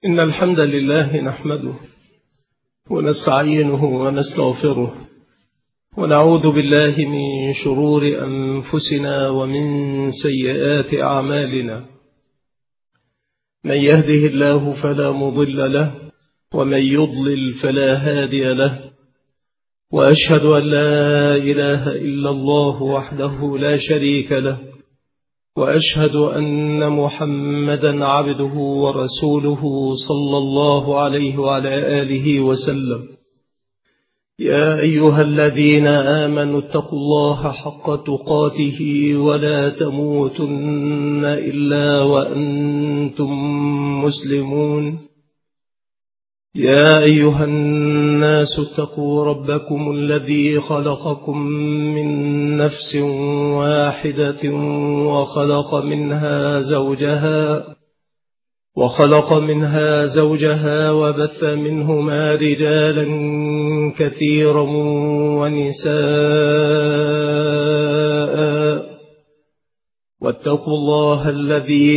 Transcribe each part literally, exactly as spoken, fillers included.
إن الحمد لله نحمده ونستعينه ونستغفره ونعوذ بالله من شرور أنفسنا ومن سيئات أعمالنا. من يهده الله فلا مضل له ومن يضلل فلا هادي له، وأشهد أن لا إله إلا الله وحده لا شريك له، وأشهد أن محمدا عبده ورسوله صلى الله عليه وعلى آله وسلم. يا أيها الذين آمنوا اتقوا الله حق تقاته ولا تموتن إلا وأنتم مسلمون. يا أيها الناس اتقوا ربكم الذي خلقكم من نفس واحدة وخلق منها زوجها وخلق منها زوجها وبث منهما رجالا كثيرا ونساء، واتقوا الله الذي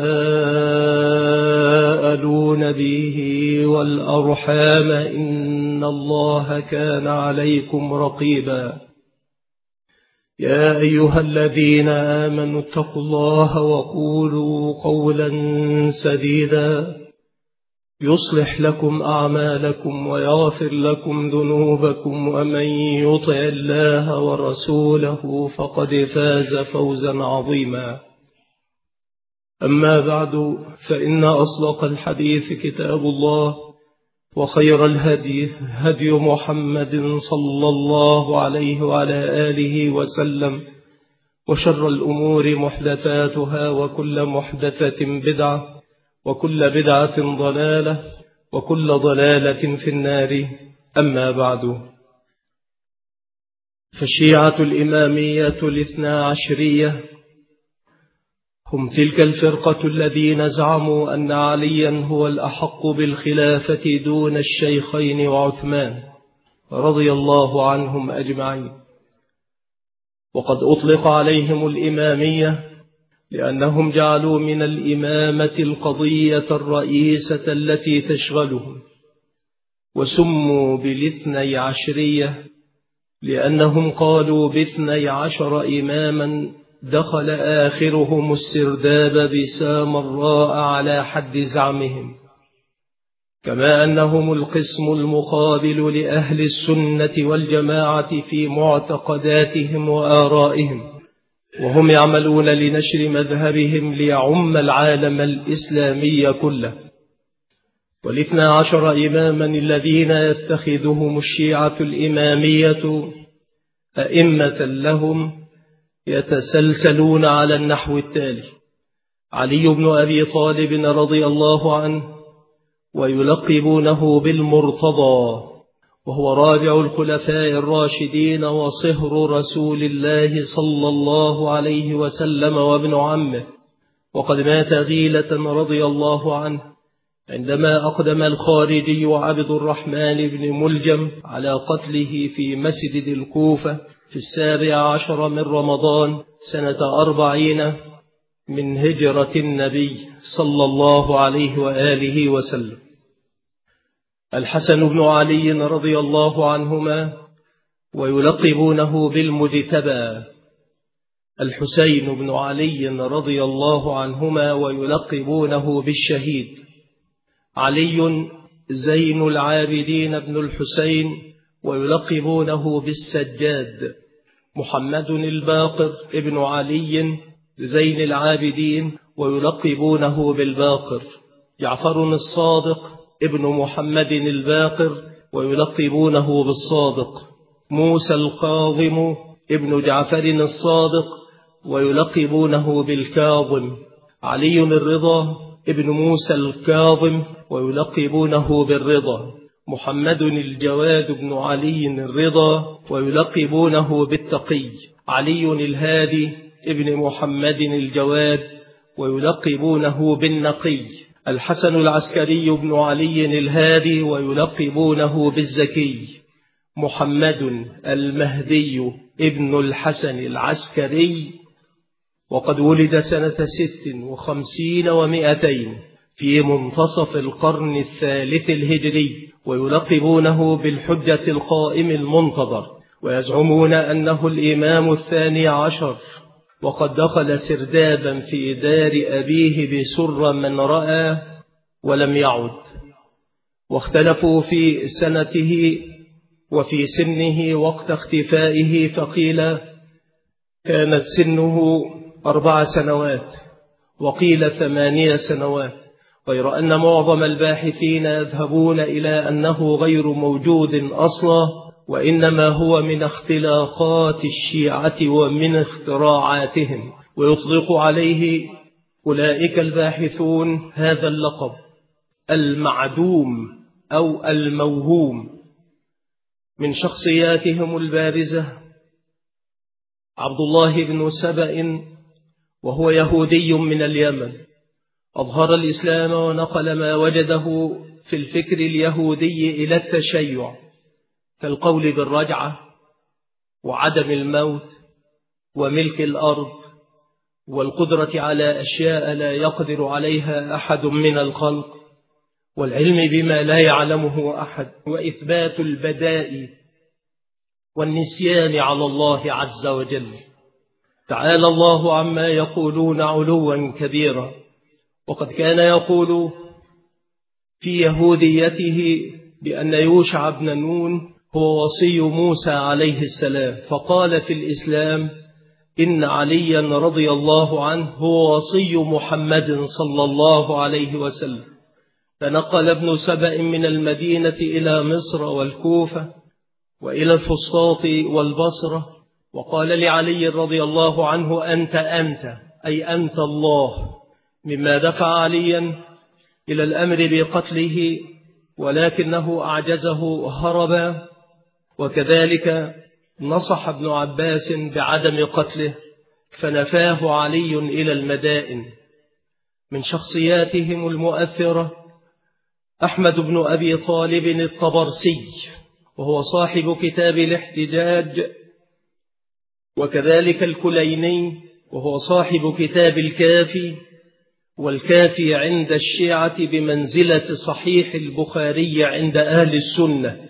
تساءلون به والأرحام إن الله كان عليكم رقيبا. يا أيها الذين آمنوا اتقوا الله وقولوا قولا سديدا يصلح لكم أعمالكم ويغفر لكم ذنوبكم، ومن يطع الله ورسوله فقد فاز فوزا عظيما. أما بعد، فإن أصدق الحديث كتاب الله، وخير الهدي هدي محمد صلى الله عليه وعلى آله وسلم، وشر الأمور محدثاتها، وكل محدثة بدعة، وكل بدعة ضلالة، وكل ضلالة في النار. أما بعد، فالشيعة الإمامية الاثنى عشرية هم تلك الفرقة الذين زعموا أن عليا هو الأحق بالخلافة دون الشيخين وعثمان رضي الله عنهم أجمعين. وقد أطلق عليهم الإمامية لأنهم جعلوا من الإمامة القضية الرئيسة التي تشغلهم، وسموا بالاثني عشرية لأنهم قالوا باثني عشر إماما دخل آخرهم السرداب بسامراء على حد زعمهم، كما أنهم القسم المقابل لأهل السنة والجماعة في معتقداتهم وآرائهم، وهم يعملون لنشر مذهبهم ليعم العالم الإسلامي كله. والاثنى عشر إماما الذين يتخذهم الشيعة الإمامية أئمة لهم يتسلسلون على النحو التالي: علي بن أبي طالب رضي الله عنه، ويلقبونه بالمرتضى، وهو رابع الخلفاء الراشدين وصهر رسول الله صلى الله عليه وسلم وابن عمه، وقد مات غيلة رضي الله عنه عندما أقدم الخارجي عبد الرحمن بن ملجم على قتله في مسجد الكوفة في السابع عشر من رمضان سنة أربعين من هجرة النبي صلى الله عليه وآله وسلم. الحسن بن علي رضي الله عنهما، ويلقبونه بالمجتبى. الحسين بن علي رضي الله عنهما، ويلقبونه بالشهيد. علي زين العابدين بن الحسين، ويلقبونه بالسجاد. محمد الباقر ابن علي زين العابدين، ويلقبونه بالباقر. جعفر الصادق ابن محمد الباقر، ويلقبونه بالصادق. موسى الكاظم ابن جعفر الصادق، ويلقبونه بالكاظم. علي الرضا ابن موسى الكاظم، ويلقبونه بالرضا. محمد الجواد بن علي الرضا، ويلقبونه بالتقي. علي الهادي ابن محمد الجواد، ويلقبونه بالنقي. الحسن العسكري بن علي الهادي، ويلقبونه بالزكي. محمد المهدي ابن الحسن العسكري، وقد ولد سنة ست وخمسين ومائتين في منتصف القرن الثالث الهجري، ويلقبونه بالحجة القائم المنتظر، ويزعمون أنه الإمام الثاني عشر، وقد دخل سردابا في دار أبيه بسر من رأى ولم يعد. واختلفوا في سنته وفي سنه وقت اختفائه، فقيل كانت سنه أربع سنوات وقيل ثمانية سنوات، غير أن معظم الباحثين يذهبون إلى أنه غير موجود أصلا، وإنما هو من اختلاقات الشيعة ومن اختراعاتهم، ويطلق عليه أولئك الباحثون هذا اللقب المعدوم أو الموهوم. من شخصياتهم البارزة عبد الله بن سبأ، وهو يهودي من اليمن، أظهر الإسلام ونقل ما وجده في الفكر اليهودي إلى التشيع، كالقول بالرجعة وعدم الموت وملك الأرض والقدرة على أشياء لا يقدر عليها أحد من الخلق، والعلم بما لا يعلمه أحد، وإثبات البداء والنسيان على الله عز وجل. تعالى الله عما يقولون علوا كبيرا. وقد كان يقول في يهوديته بأن يوشع بن نون هو وصي موسى عليه السلام، فقال في الإسلام إن عليا رضي الله عنه هو وصي محمد صلى الله عليه وسلم. فنقل ابن سبأ من المدينة إلى مصر والكوفة وإلى الفسطاط والبصرة، وقال لعلي رضي الله عنه أنت أنت أي أنت الله، مما دفع عليا إلى الأمر بقتله، ولكنه أعجزه هربا. وكذلك نصح ابن عباس بعدم قتله، فنفاه علي إلى المدائن. من شخصياتهم المؤثرة أحمد بن أبي طالب الطبرسي، وهو صاحب كتاب الاحتجاج، وكذلك الكليني وهو صاحب كتاب الكافي، والكافي عند الشيعة بمنزلة صحيح البخاري عند أهل السنة.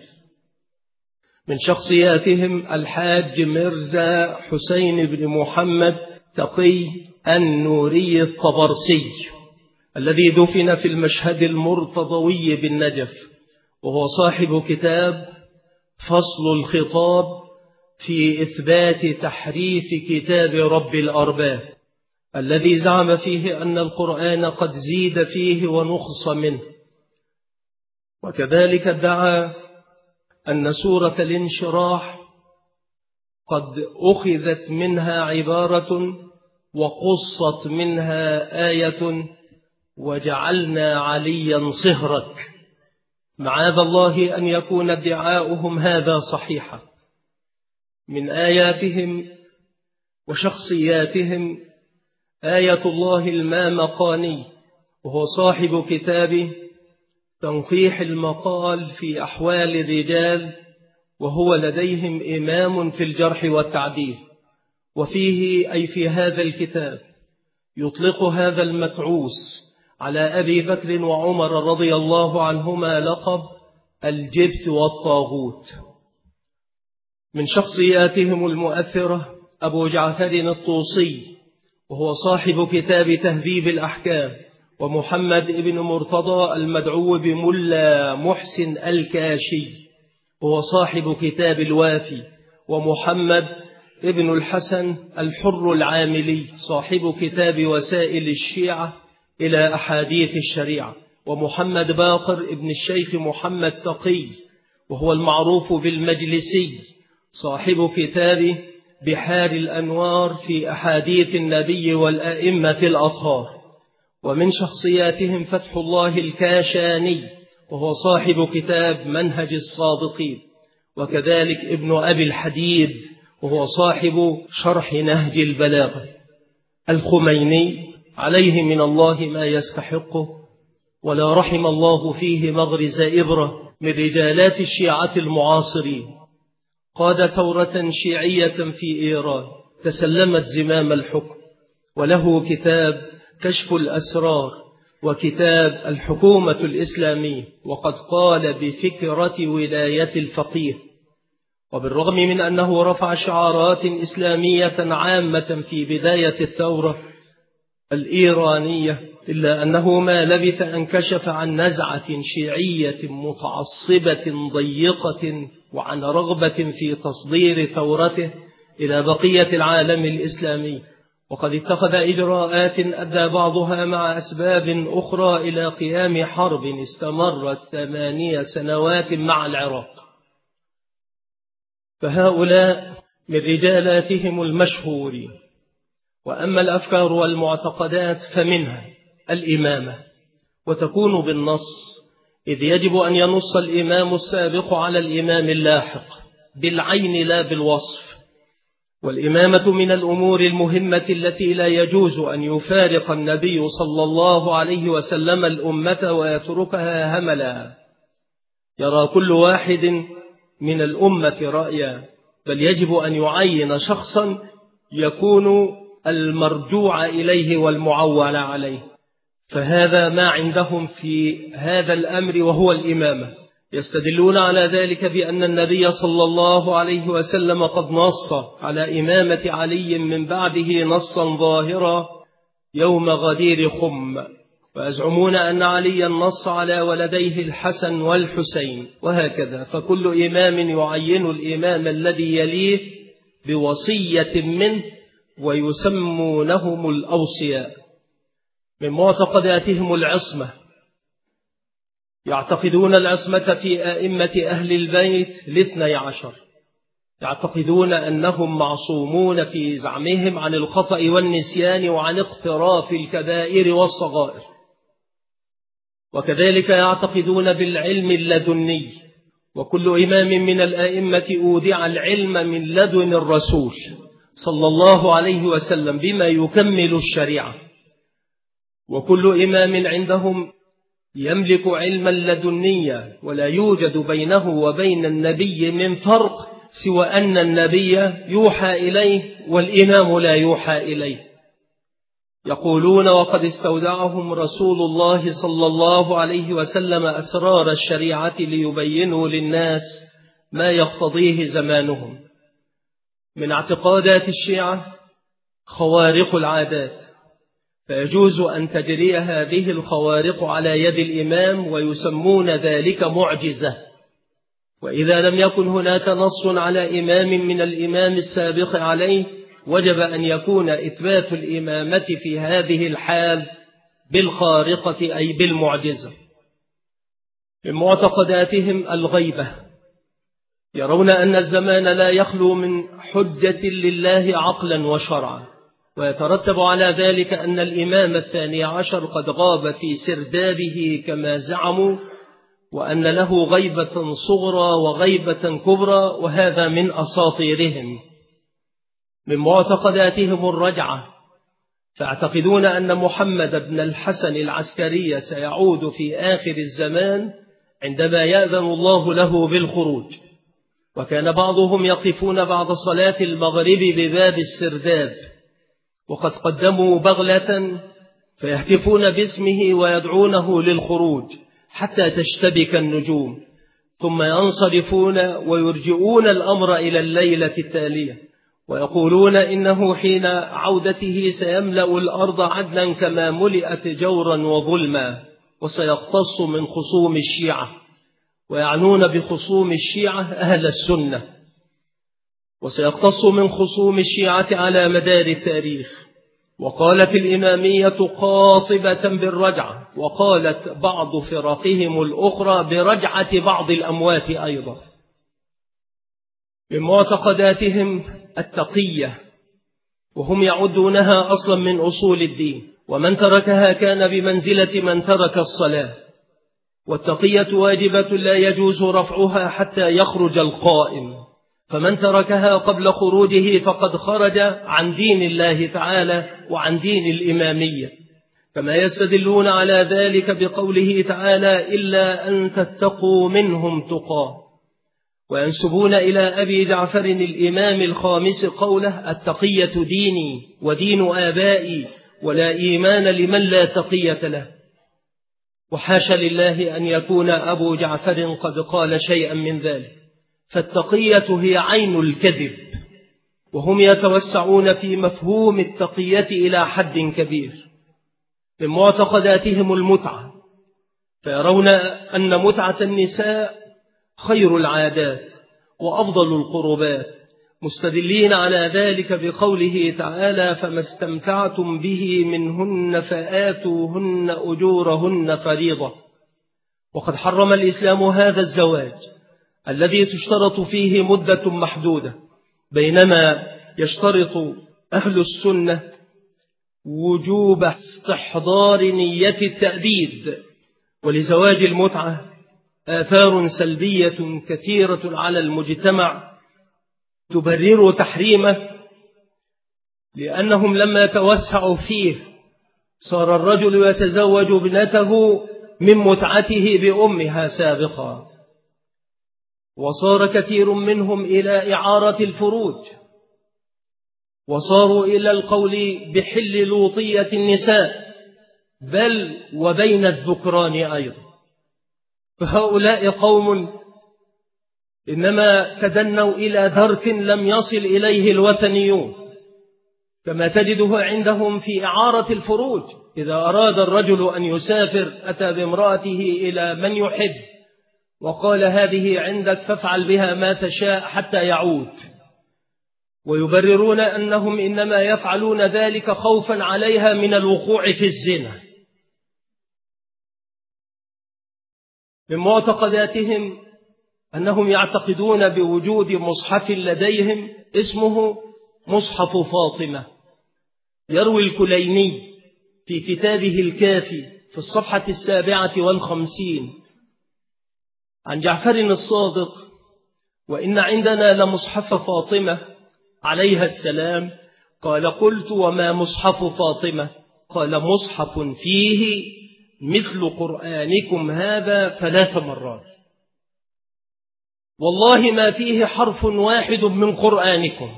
من شخصياتهم الحاج مرزا حسين بن محمد تقي النوري الطبرسي، الذي دفن في المشهد المرتضوي بالنجف، وهو صاحب كتاب فصل الخطاب في إثبات تحريف كتاب رب الأرباب، الذي زعم فيه أن القرآن قد زيد فيه ونقص منه. وكذلك ادعى أن سورة الانشراح قد أخذت منها عبارة وقصت منها آية وجعلنا عليا صهرك. معاذ الله أن يكون ادعاؤهم هذا صحيحا. من آياتهم وشخصياتهم آية الله المامقاني، وهو صاحب كتاب تنقيح المقال في أحوال الرجال، وهو لديهم إمام في الجرح والتعديل. وفيه أي في هذا الكتاب يطلق هذا المتعوس على أبي بكر وعمر رضي الله عنهما لقب الجبت والطاغوت. من شخصياتهم المؤثرة أبو جعفر الطوسي، وهو صاحب كتاب تهذيب الأحكام، ومحمد بن مرتضى المدعو بملا محسن الكاشي، وهو صاحب كتاب الوافي، ومحمد ابن الحسن الحر العاملي صاحب كتاب وسائل الشيعة إلى أحاديث الشريعة، ومحمد باقر ابن الشيخ محمد تقي، وهو المعروف بالمجلسي صاحب كتاب بحار الأنوار في أحاديث النبي والأئمة الأطهار. ومن شخصياتهم فتح الله الكاشاني، وهو صاحب كتاب منهج الصادقين، وكذلك ابن أبي الحديد، وهو صاحب شرح نهج البلاغة. الخميني عليه من الله ما يستحقه، ولا رحم الله فيه مغرز إبرة من رجالات الشيعة المعاصرين. قاد ثورة شيعية في إيران تسلمت زمام الحكم، وله كتاب كشف الأسرار، وكتاب الحكومة الإسلامية، وقد قال بفكرة ولاية الفقيه. وبالرغم من أنه رفع شعارات إسلامية عامة في بداية الثورة الإيرانية، إلا أنه ما لبث أن كشف عن نزعة شيعية متعصبة ضيقة وعن رغبة في تصدير ثورته إلى بقية العالم الإسلامي، وقد اتخذ إجراءات أدى بعضها مع أسباب أخرى إلى قيام حرب استمرت ثمانية سنوات مع العراق. فهؤلاء من رجالاتهم المشهورين. وأما الأفكار والمعتقدات فمنها الإمامة، وتكون بالنص، إذ يجب أن ينص الإمام السابق على الإمام اللاحق بالعين لا بالوصف. والإمامة من الأمور المهمة التي لا يجوز أن يفارق النبي صلى الله عليه وسلم الأمة ويتركها هملا يرى كل واحد من الأمة رأيا، بل يجب أن يعين شخصا يكون المرجوع إليه والمعول عليه. فهذا ما عندهم في هذا الأمر وهو الإمامة. يستدلون على ذلك بأن النبي صلى الله عليه وسلم قد نص على إمامة علي من بعده نصا ظاهرا يوم غدير خم، ويزعمون أن عليا نص على ولديه الحسن والحسين، وهكذا. فكل إمام يعين الإمام الذي يليه بوصية منه، ويسمونهم الأوصياء. من معتقداتهم العصمة، يعتقدون العصمة في أئمة أهل البيت الاثني عشر، يعتقدون أنهم معصومون في زعمهم عن الخطأ والنسيان وعن اقتراف الكبائر والصغائر. وكذلك يعتقدون بالعلم اللدني، وكل إمام من الأئمة أودع العلم من لدن الرسول صلى الله عليه وسلم بما يكمل الشريعة. وكل إمام عندهم يملك علما لدنيا، ولا يوجد بينه وبين النبي من فرق سوى أن النبي يوحى إليه والإمام لا يوحى إليه. يقولون وقد استودعهم رسول الله صلى الله عليه وسلم أسرار الشريعة ليبينوا للناس ما يقتضيه زمانهم. من اعتقادات الشيعة خوارق العادات، فيجوز أن تجري هذه الخوارق على يد الإمام، ويسمون ذلك معجزة. وإذا لم يكن هناك نص على إمام من الإمام السابق عليه، وجب أن يكون إثبات الإمامة في هذه الحال بالخارقة أي بالمعجزة. من معتقداتهم الغيبة، يرون أن الزمان لا يخلو من حجة لله عقلا وشرعا، ويترتب على ذلك أن الإمام الثاني عشر قد غاب في سردابه كما زعموا، وأن له غيبة صغرى وغيبة كبرى، وهذا من أساطيرهم. من معتقداتهم الرجعة، فاعتقدون أن محمد بن الحسن العسكري سيعود في آخر الزمان عندما يأذن الله له بالخروج. وكان بعضهم يقفون بعد صلاة المغرب بباب السرداب، وقد قدموا بغلة فيهتفون باسمه ويدعونه للخروج حتى تشتبك النجوم، ثم ينصرفون ويرجعون الأمر إلى الليلة التالية، ويقولون إنه حين عودته سيملأ الأرض عدلا كما ملئت جورا وظلما، وسيقتص من خصوم الشيعة، ويعنون بخصوم الشيعة أهل السنة، وسيقتص من خصوم الشيعة على مدار التاريخ. وقالت الإمامية قاطبة بالرجعة، وقالت بعض فرقهم الأخرى برجعة بعض الأموات أيضا. من معتقداتهم التقية، وهم يعدونها أصلا من أصول الدين، ومن تركها كان بمنزلة من ترك الصلاة. والتقية واجبة لا يجوز رفعها حتى يخرج القائم، فمن تركها قبل خروجه فقد خرج عن دين الله تعالى وعن دين الإمامية، كما يستدلون على ذلك بقوله تعالى إلا أن تتقوا منهم تقى، وينسبون إلى أبي جعفر الإمام الخامس قوله التقية ديني ودين آبائي، ولا إيمان لمن لا تقية له. وحاشا لله أن يكون أبو جعفر قد قال شيئا من ذلك، فالتقية هي عين الكذب، وهم يتوسعون في مفهوم التقية إلى حد كبير. من معتقداتهم المتعة، فيرون أن متعة النساء خير العادات وأفضل القربات، مستدلين على ذلك بقوله تعالى: فما استمتعتم به منهن فآتوهن أجورهن فريضة. وقد حرم الإسلام هذا الزواج الذي تشترط فيه مدة محدودة، بينما يشترط أهل السنة وجوب استحضار نية التأبيد. ولزواج المتعة آثار سلبية كثيرة على المجتمع تبرر تحريمه، لأنهم لما توسعوا فيه صار الرجل يتزوج ابنته من متعته بأمها سابقا، وصار كثير منهم إلى إعارة الفروج، وصاروا إلى القول بحل لوطية النساء، بل وبين الذكران أيضا. فهؤلاء قوم إنما تدنوا إلى درك لم يصل إليه الوثنيون، كما تجده عندهم في إعارة الفروج. إذا أراد الرجل أن يسافر أتى بامرأته إلى من يحب وقال: هذه عندك فافعل بها ما تشاء حتى يعود، ويبررون أنهم إنما يفعلون ذلك خوفا عليها من الوقوع في الزنا. من معتقداتهم أنهم يعتقدون بوجود مصحف لديهم اسمه مصحف فاطمة. يروي الكليني في كتابه الكافي في الصفحة السابعة والخمسين عن جعفر الصادق: وإن عندنا لمصحف فاطمة عليها السلام. قال: قلت: وما مصحف فاطمة؟ قال: مصحف فيه مثل قرآنكم هذا ثلاث مرات، والله ما فيه حرف واحد من قرآنكم.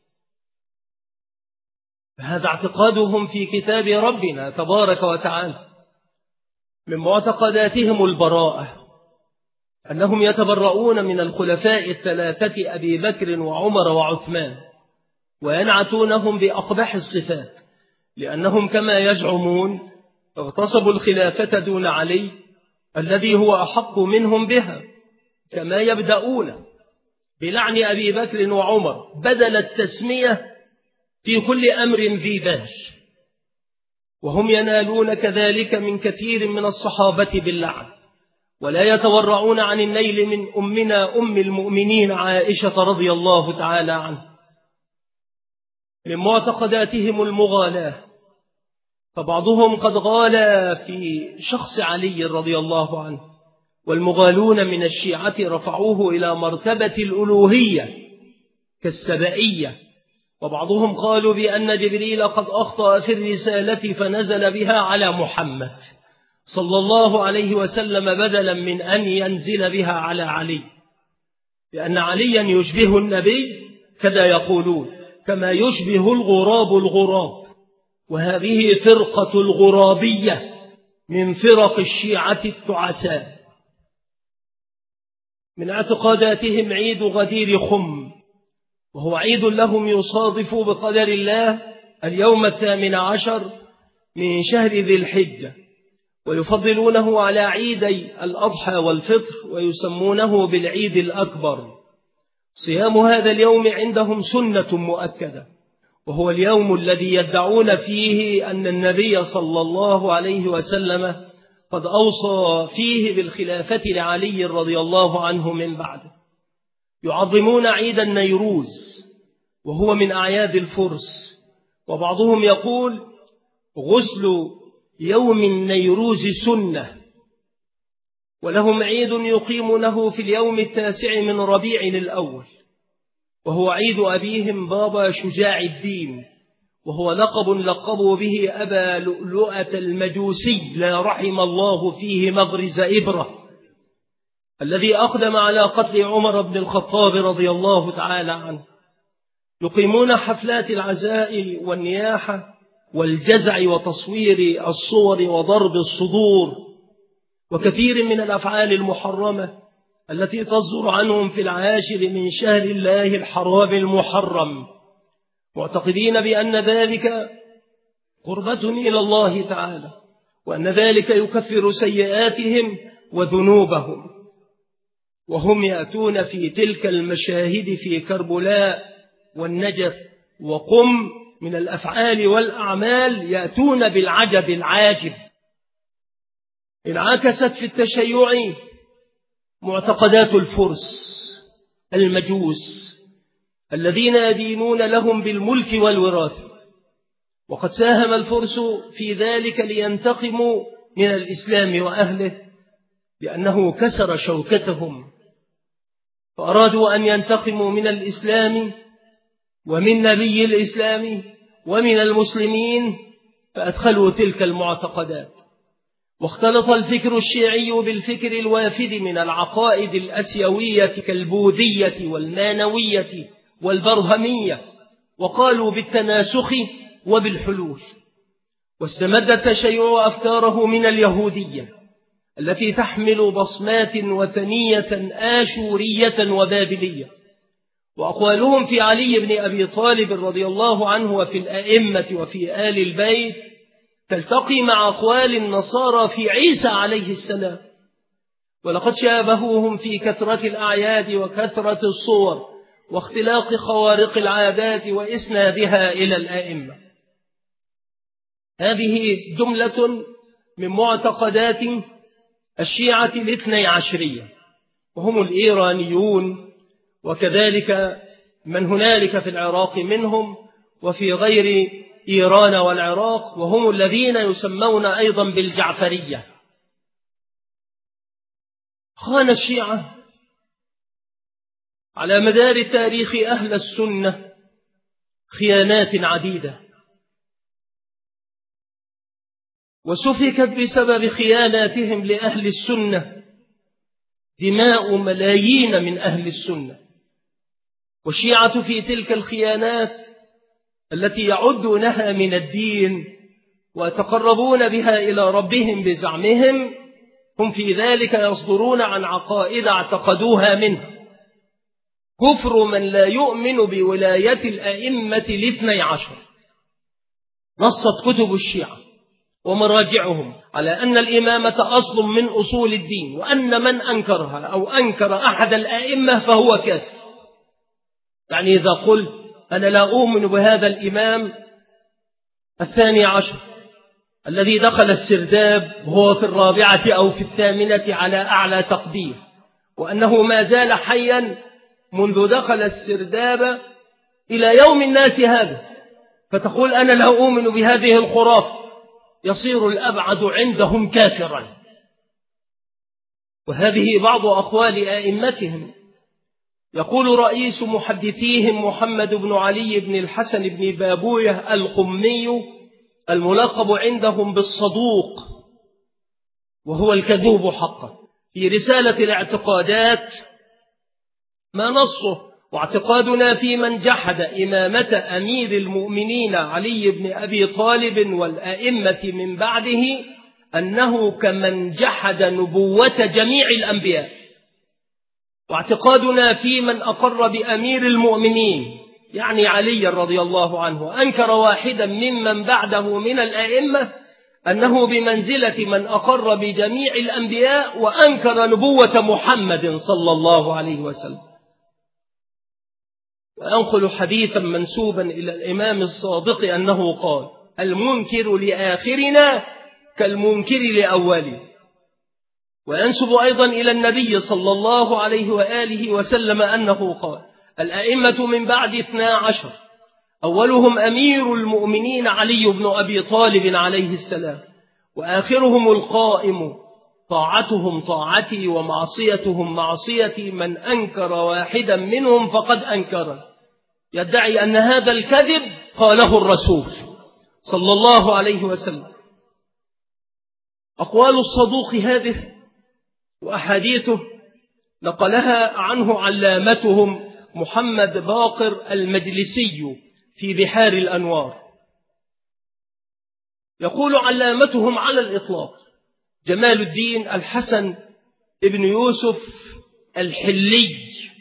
هذا اعتقادهم في كتاب ربنا تبارك وتعالى. من معتقداتهم البراءة، أنهم يتبرؤون من الخلفاء الثلاثة أبي بكر وعمر وعثمان، وينعتونهم بأقبح الصفات، لأنهم كما يزعمون اغتصبوا الخلافة دون علي الذي هو أحق منهم بها، كما يبدأون بلعن أبي بكر وعمر بدل التسمية في كل أمر ذي بال، وهم ينالون كذلك من كثير من الصحابة باللعن، ولا يتورعون عن النيل من أمنا أم المؤمنين عائشة رضي الله تعالى عنها. من معتقداتهم المغالاة، فبعضهم قد غالى في شخص علي رضي الله عنه، والمغالون من الشيعة رفعوه إلى مرتبة الألوهية كالسبائية. وبعضهم قالوا بأن جبريل قد أخطأ في الرسالة فنزل بها على محمد صلى الله عليه وسلم بدلا من أن ينزل بها على علي، لأن عليا يشبه النبي كذا يقولون، كما يشبه الغراب الغراب. وهذه فرقة الغرابية من فرق الشيعة التعساء. من اعتقاداتهم عيد غدير خم، وهو عيد لهم يصادف بقدر الله اليوم الثامن عشر من شهر ذي الحجة، ويفضلونه على عيدي الأضحى والفطر، ويسمونه بالعيد الأكبر. صيام هذا اليوم عندهم سنة مؤكدة، وهو اليوم الذي يدعون فيه أن النبي صلى الله عليه وسلم قد أوصى فيه بالخلافة لعلي رضي الله عنه من بعده. يعظمون عيد النيروز، وهو من أعياد الفرس، وبعضهم يقول غسل يوم النيروز سنة. ولهم عيد يقيمونه في اليوم التاسع من ربيع الأول، وهو عيد أبيهم بابا شجاع الدين، وهو لقب لقبوا به أبا لؤلؤة المجوسي لا رحم الله فيه مغرز إبرة، الذي أقدم على قتل عمر بن الخطاب رضي الله تعالى عنه. يقيمون حفلات العزاء والنياحة والجزع وتصوير الصور وضرب الصدور وكثير من الأفعال المحرمة التي تصدر عنهم في العاشر من شهر الله الحرام المحرم، معتقدين بأن ذلك قربة إلى الله تعالى، وأن ذلك يكفر سيئاتهم وذنوبهم، وهم يأتون في تلك المشاهد في كربلاء والنجف وقم من الأفعال والأعمال يأتون بالعجب العاجب. انعكست في التشيع معتقدات الفرس المجوس الذين يدينون لهم بالملك والوراثة، وقد ساهم الفرس في ذلك لينتقموا من الإسلام وأهله لأنه كسر شوكتهم، فأرادوا أن ينتقموا من الإسلام ومن نبي الإسلام ومن المسلمين، فأدخلوا تلك المعتقدات. واختلط الفكر الشيعي بالفكر الوافد من العقائد الأسيوية كالبوذية والمانوية والبرهمية، وقالوا بالتناسخ وبالحلول. واستمد التشيع أفكاره من اليهودية التي تحمل بصمات وثنية آشورية وبابلية، وأقوالهم في علي بن أبي طالب رضي الله عنه وفي الأئمة وفي آل البيت تلتقي مع أقوال النصارى في عيسى عليه السلام، ولقد شابهوهم في كثرة الأعياد وكثرة الصور واختلاق خوارق العادات وإسنادها إلى الأئمة. هذه جملة من معتقدات الشيعة الاثني عشرية، وهم الإيرانيون، وكذلك من هنالك في العراق منهم وفي غير إيران والعراق، وهم الذين يسمون أيضا بالجعفرية. خان الشيعة على مدار التاريخ أهل السنة خيانات عديدة، وسفكت بسبب خياناتهم لأهل السنة دماء ملايين من أهل السنة. والشيعة في تلك الخيانات التي يعدونها من الدين ويتقربون بها إلى ربهم بزعمهم، هم في ذلك يصدرون عن عقائد اعتقدوها منه. كفر من لا يؤمن بولاية الأئمة الاثني عشر. نصت كتب الشيعة ومراجعهم على أن الإمامة أصل من أصول الدين، وأن من أنكرها أو أنكر أحد الأئمة فهو كافر. يعني إذا قلت أنا لا أؤمن بهذا الإمام الثاني عشر الذي دخل السرداب وهو في الرابعة أو في الثامنة على أعلى تقدير، وأنه ما زال حيا منذ دخل السرداب إلى يوم الناس هذا، فتقول أنا لا أؤمن بهذه الخرافة، يصير الأبعد عندهم كافرا. وهذه بعض أقوال أئمتهم. يقول رئيس محدثيهم محمد بن علي بن الحسن بن بابويه القمي الملقب عندهم بالصدوق، وهو الكذوب حقا، في رسالة الاعتقادات ما نصه: واعتقادنا في من جحد إمامة أمير المؤمنين علي بن أبي طالب والأئمة من بعده أنه كمن جحد نبوة جميع الأنبياء. واعتقادنا في من أقر بأمير المؤمنين يعني علي رضي الله عنه أنكر واحدا ممن بعده من الأئمة أنه بمنزلة من أقر بجميع الأنبياء وأنكر نبوة محمد صلى الله عليه وسلم. وأنقل حديثا منسوبا إلى الإمام الصادق أنه قال: المنكر لآخرنا كالمنكر لأولنا. وينسب أيضا إلى النبي صلى الله عليه وآله وسلم أنه قال: الأئمة من بعد اثنا عشر أولهم أمير المؤمنين علي بن أبي طالب عليه السلام، وآخرهم القائم طاعتهم طاعتي ومعصيتهم معصيتي، من أنكر واحدا منهم فقد أنكر. يدعي أن هذا الكذب قاله الرسول صلى الله عليه وسلم. أقوال الصدوق هذه وأحاديثه نقلها عنه علامتهم محمد باقر المجلسي في بحار الأنوار. يقول علامتهم على الإطلاق: جمال الدين الحسن ابن يوسف الحلي: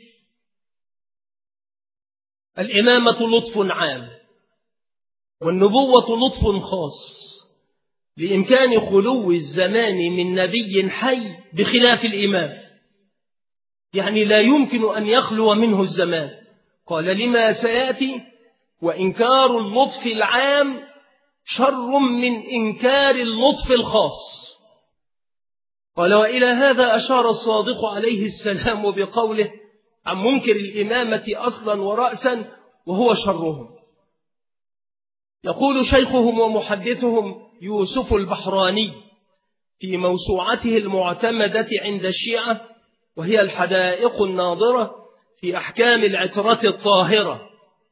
الإمامة لطف عام، والنبوة لطف خاص، بإمكان خلو الزمان من نبي حي بخلاف الإمام، يعني لا يمكن أن يخلو منه الزمان. قال: لما سيأتي: وإنكار اللطف العام شر من إنكار اللطف الخاص. قال: وإلى هذا أشار الصادق عليه السلام بقوله عن منكر الإمامة أصلا ورأسا وهو شرهم. يقول شيخهم ومحدثهم يوسف البحراني في موسوعته المعتمدة عند الشيعة، وهي الحدائق الناظرة في أحكام العترة الطاهرة: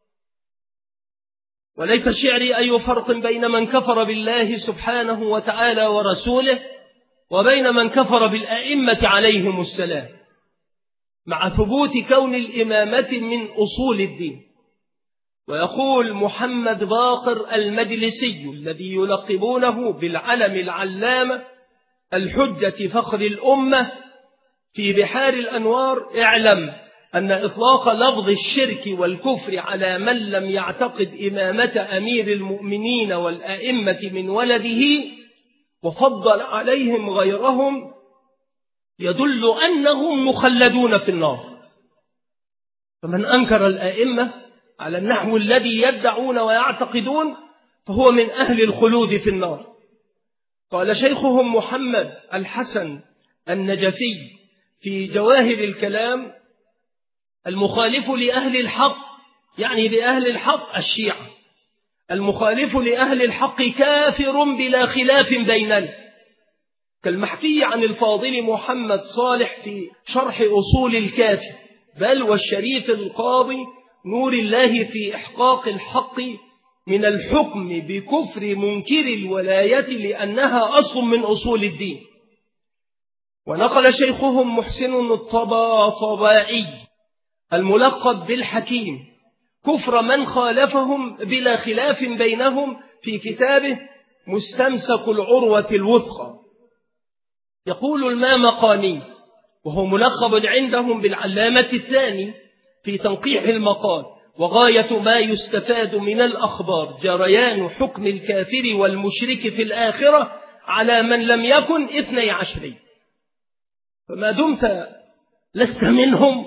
وليس شعري أي فرق بين من كفر بالله سبحانه وتعالى ورسوله وبين من كفر بالأئمة عليهم السلام، مع ثبوت كون الإمامة من أصول الدين. ويقول محمد باقر المجلسي الذي يلقبونه بالعلم العلامة الحجة فخر الأمة في بحار الأنوار: اعلم أن إطلاق لفظ الشرك والكفر على من لم يعتقد إمامة أمير المؤمنين والأئمة من ولده وفضل عليهم غيرهم يدل أنهم مخلدون في النار. فمن أنكر الأئمة على النحو الذي يدعون ويعتقدون فهو من أهل الخلود في النار. قال شيخهم محمد الحسن النجفي في جواهر الكلام: المخالف لأهل الحق، يعني بأهل الحق الشيعة، المخالف لأهل الحق كافر بلا خلاف بيننا، كالمحكي عن الفاضل محمد صالح في شرح أصول الكافي، بل والشريف القاضي نور الله في إحقاق الحق من الحكم بكفر منكر الولاية لأنها أصل من أصول الدين. ونقل شيخهم محسن الطباطبائي الملقب بالحكيم كفر من خالفهم بلا خلاف بينهم في كتابه مستمسك العروة الوثقى. يقول المامقاني وهو ملقب عندهم بالعلامة الثاني في تنقيح المقال: وغاية ما يستفاد من الأخبار جريان حكم الكافر والمشرك في الآخرة على من لم يكن اثني عشري، فما دمت لست منهم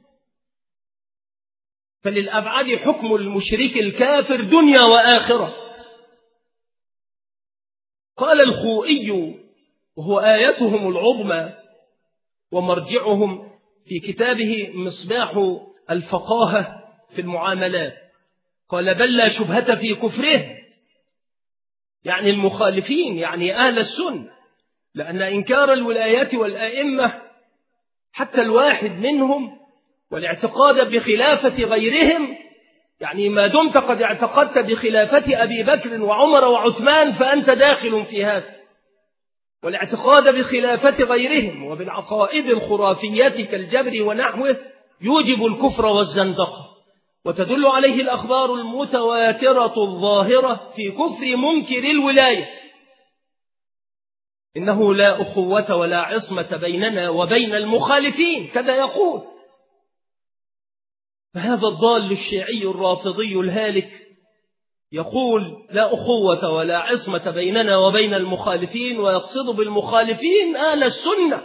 فللأبعد حكم المشرك الكافر دنيا وآخرة. قال الخوئي وهو آيتهم العظمى ومرجعهم في كتابه مصباح الفقاهة في المعاملات: قال: بل لا شبهة في كفره، يعني المخالفين، يعني أهل السنة، لأن إنكار الولايات والأئمة حتى الواحد منهم والاعتقاد بخلافة غيرهم، يعني ما دمت قد اعتقدت بخلافة أبي بكر وعمر وعثمان فأنت داخل في هذا، والاعتقاد بخلافة غيرهم وبالعقائد الخرافية كالجبر ونحوه يوجب الكفر والزندقة، وتدل عليه الأخبار المتواترة الظاهرة في كفر منكر الولاية. إنه لا أخوة ولا عصمة بيننا وبين المخالفين، كذا يقول. فهذا الضال الشيعي الرافضي الهالك يقول لا أخوة ولا عصمة بيننا وبين المخالفين، ويقصد بالمخالفين أهل السنة.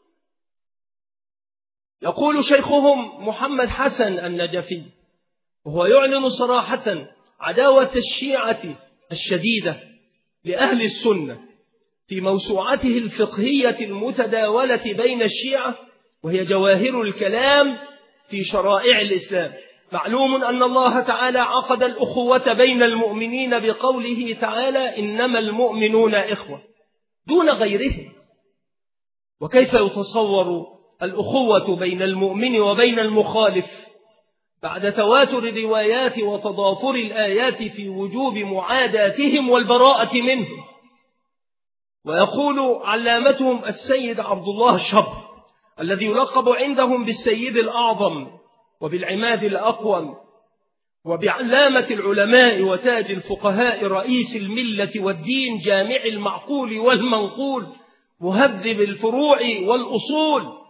يقول شيخهم محمد حسن النجفي وهو يعلن صراحة عداوة الشيعة الشديدة لأهل السنة في موسوعته الفقهية المتداولة بين الشيعة، وهي جواهر الكلام في شرائع الإسلام: معلوم أن الله تعالى عقد الأخوة بين المؤمنين بقوله تعالى: إنما المؤمنون إخوة، دون غيرهم. وكيف يتصور الأخوة بين المؤمن وبين المخالف بعد تواتر الروايات وتضافر الآيات في وجوب معاداتهم والبراءة منهم؟ ويقول علامتهم السيد عبد الله الشبر الذي يلقب عندهم بالسيد الأعظم وبالعماد الأقوم وبعلامة العلماء وتاج الفقهاء رئيس الملة والدين جامع المعقول والمنقول مهذب الفروع والأصول.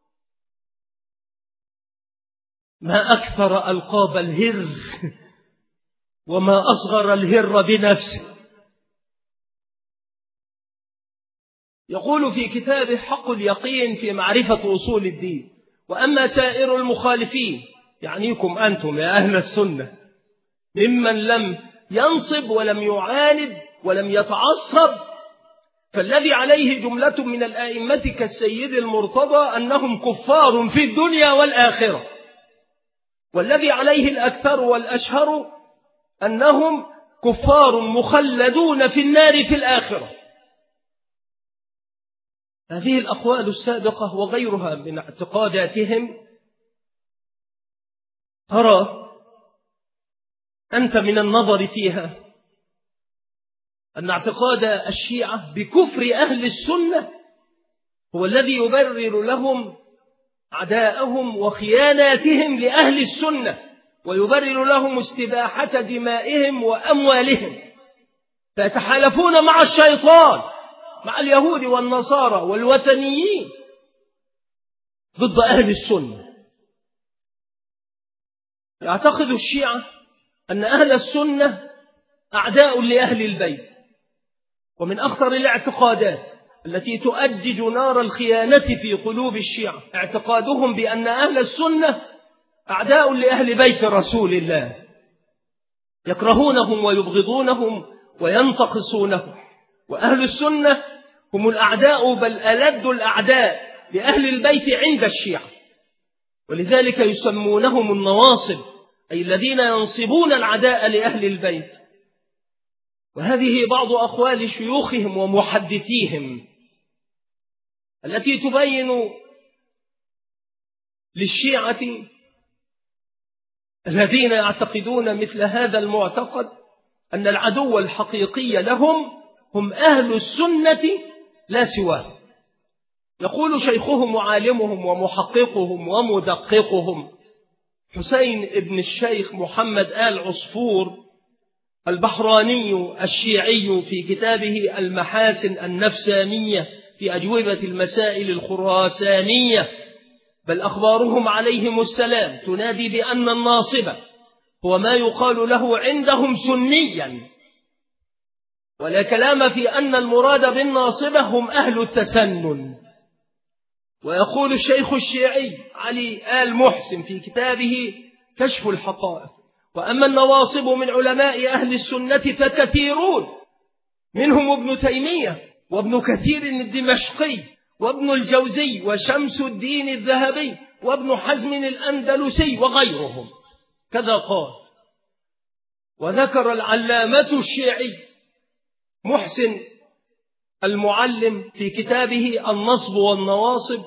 ما أكثر ألقاب الهر وما أصغر الهر بنفسه. يقول في كتابه حق اليقين في معرفة أصول الدين: وأما سائر المخالفين، يعنيكم أنتم يا أهل السنة، ممن لم ينصب ولم يعاند ولم يتعصب، فالذي عليه جملة من الآئمة كالسيد المرتضى أنهم كفار في الدنيا والآخرة، والذي عليه الأكثر والأشهر أنهم كفار مخلدون في النار في الآخرة. هذه الأقوال السابقة وغيرها من اعتقاداتهم ترى أنت من النظر فيها أن اعتقاد الشيعة بكفر أهل السنة هو الذي يبرر لهم عداءهم وخياناتهم لأهل السنة، ويبرر لهم استباحة دمائهم وأموالهم، فيتحالفون مع الشيطان، مع اليهود والنصارى والوثنيين ضد أهل السنة. يعتقد الشيعة أن أهل السنة أعداء لأهل البيت، ومن أخطر الاعتقادات التي تؤجج نار الخيانة في قلوب الشيعة اعتقادهم بأن أهل السنة أعداء لأهل بيت رسول الله، يكرهونهم ويبغضونهم وينتقصونهم، وأهل السنة هم الأعداء بل ألد الأعداء لأهل البيت عند الشيعة، ولذلك يسمونهم النواصب، أي الذين ينصبون العداء لأهل البيت. وهذه بعض أقوال شيوخهم ومحدثيهم التي تبين للشيعة الذين يعتقدون مثل هذا المعتقد أن العدو الحقيقي لهم هم أهل السنة لا سواه. يقول شيخهم وعالمهم ومحققهم ومدققهم حسين ابن الشيخ محمد آل عصفور البحراني الشيعي في كتابه المحاسن النفسانية في أجوبة المسائل الخراسانية: بل أخبارهم عليهم السلام تنادي بأن الناصب هو ما يقال له عندهم سنيا، ولا كلام في أن المراد بالناصبة هم أهل التسنن. ويقول الشيخ الشيعي علي آل محسن في كتابه كشف الحقائق: وأما النواصب من علماء أهل السنة فكثيرون، منهم ابن تيمية وابن كثير الدمشقي وابن الجوزي وشمس الدين الذهبي وابن حزم الأندلسي وغيرهم. كذا قال. وذكر العلامة الشيعي محسن المعلم في كتابه النصب والنواصب: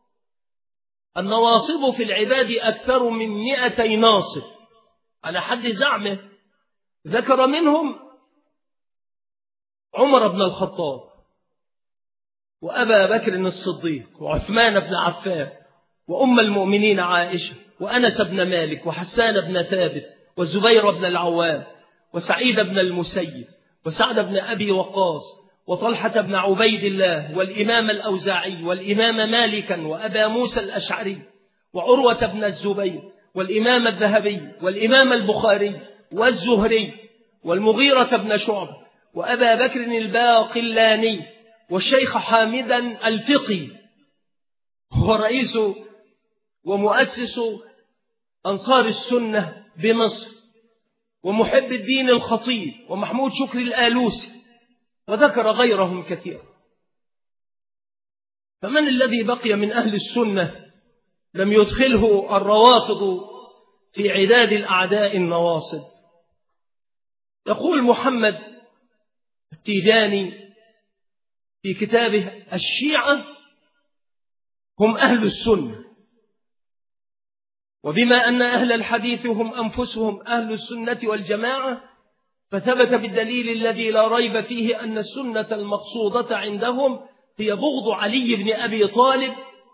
النواصب في العباد أكثر من مئتي ناصب على حد زعمه. ذكر منهم عمر بن الخطاب وأبا بكر الصديق وعثمان بن عفان وأم المؤمنين عائشة وأنس بن مالك وحسان بن ثابت والزبير بن العوام وسعيد بن المسيب وسعد بن أبي وقاص وطلحة بن عبيد الله والإمام الأوزاعي والإمام مالكا وأبا موسى الأشعري وعروة بن الزبير والإمام الذهبي والإمام البخاري والزهري والمغيرة بن شعبة وأبا بكر الباقلاني والشيخ حامدا الفقي، هو رئيس ومؤسس أنصار السنة بمصر، ومحب الدين الخطيب ومحمود شكري الآلوسي، وذكر غيرهم كثيرا. فمن الذي بقي من أهل السنة لم يدخله الروافض في عداد الأعداء النواصب؟ يقول محمد التيجاني في كتابه: الشيعة هم أهل السنة، وبما أن أهل الحديث هم أنفسهم أهل السنة والجماعة، فثبت بالدليل الذي لا ريب فيه أن السنة المقصودة عندهم هي بغض علي بن أبي طالب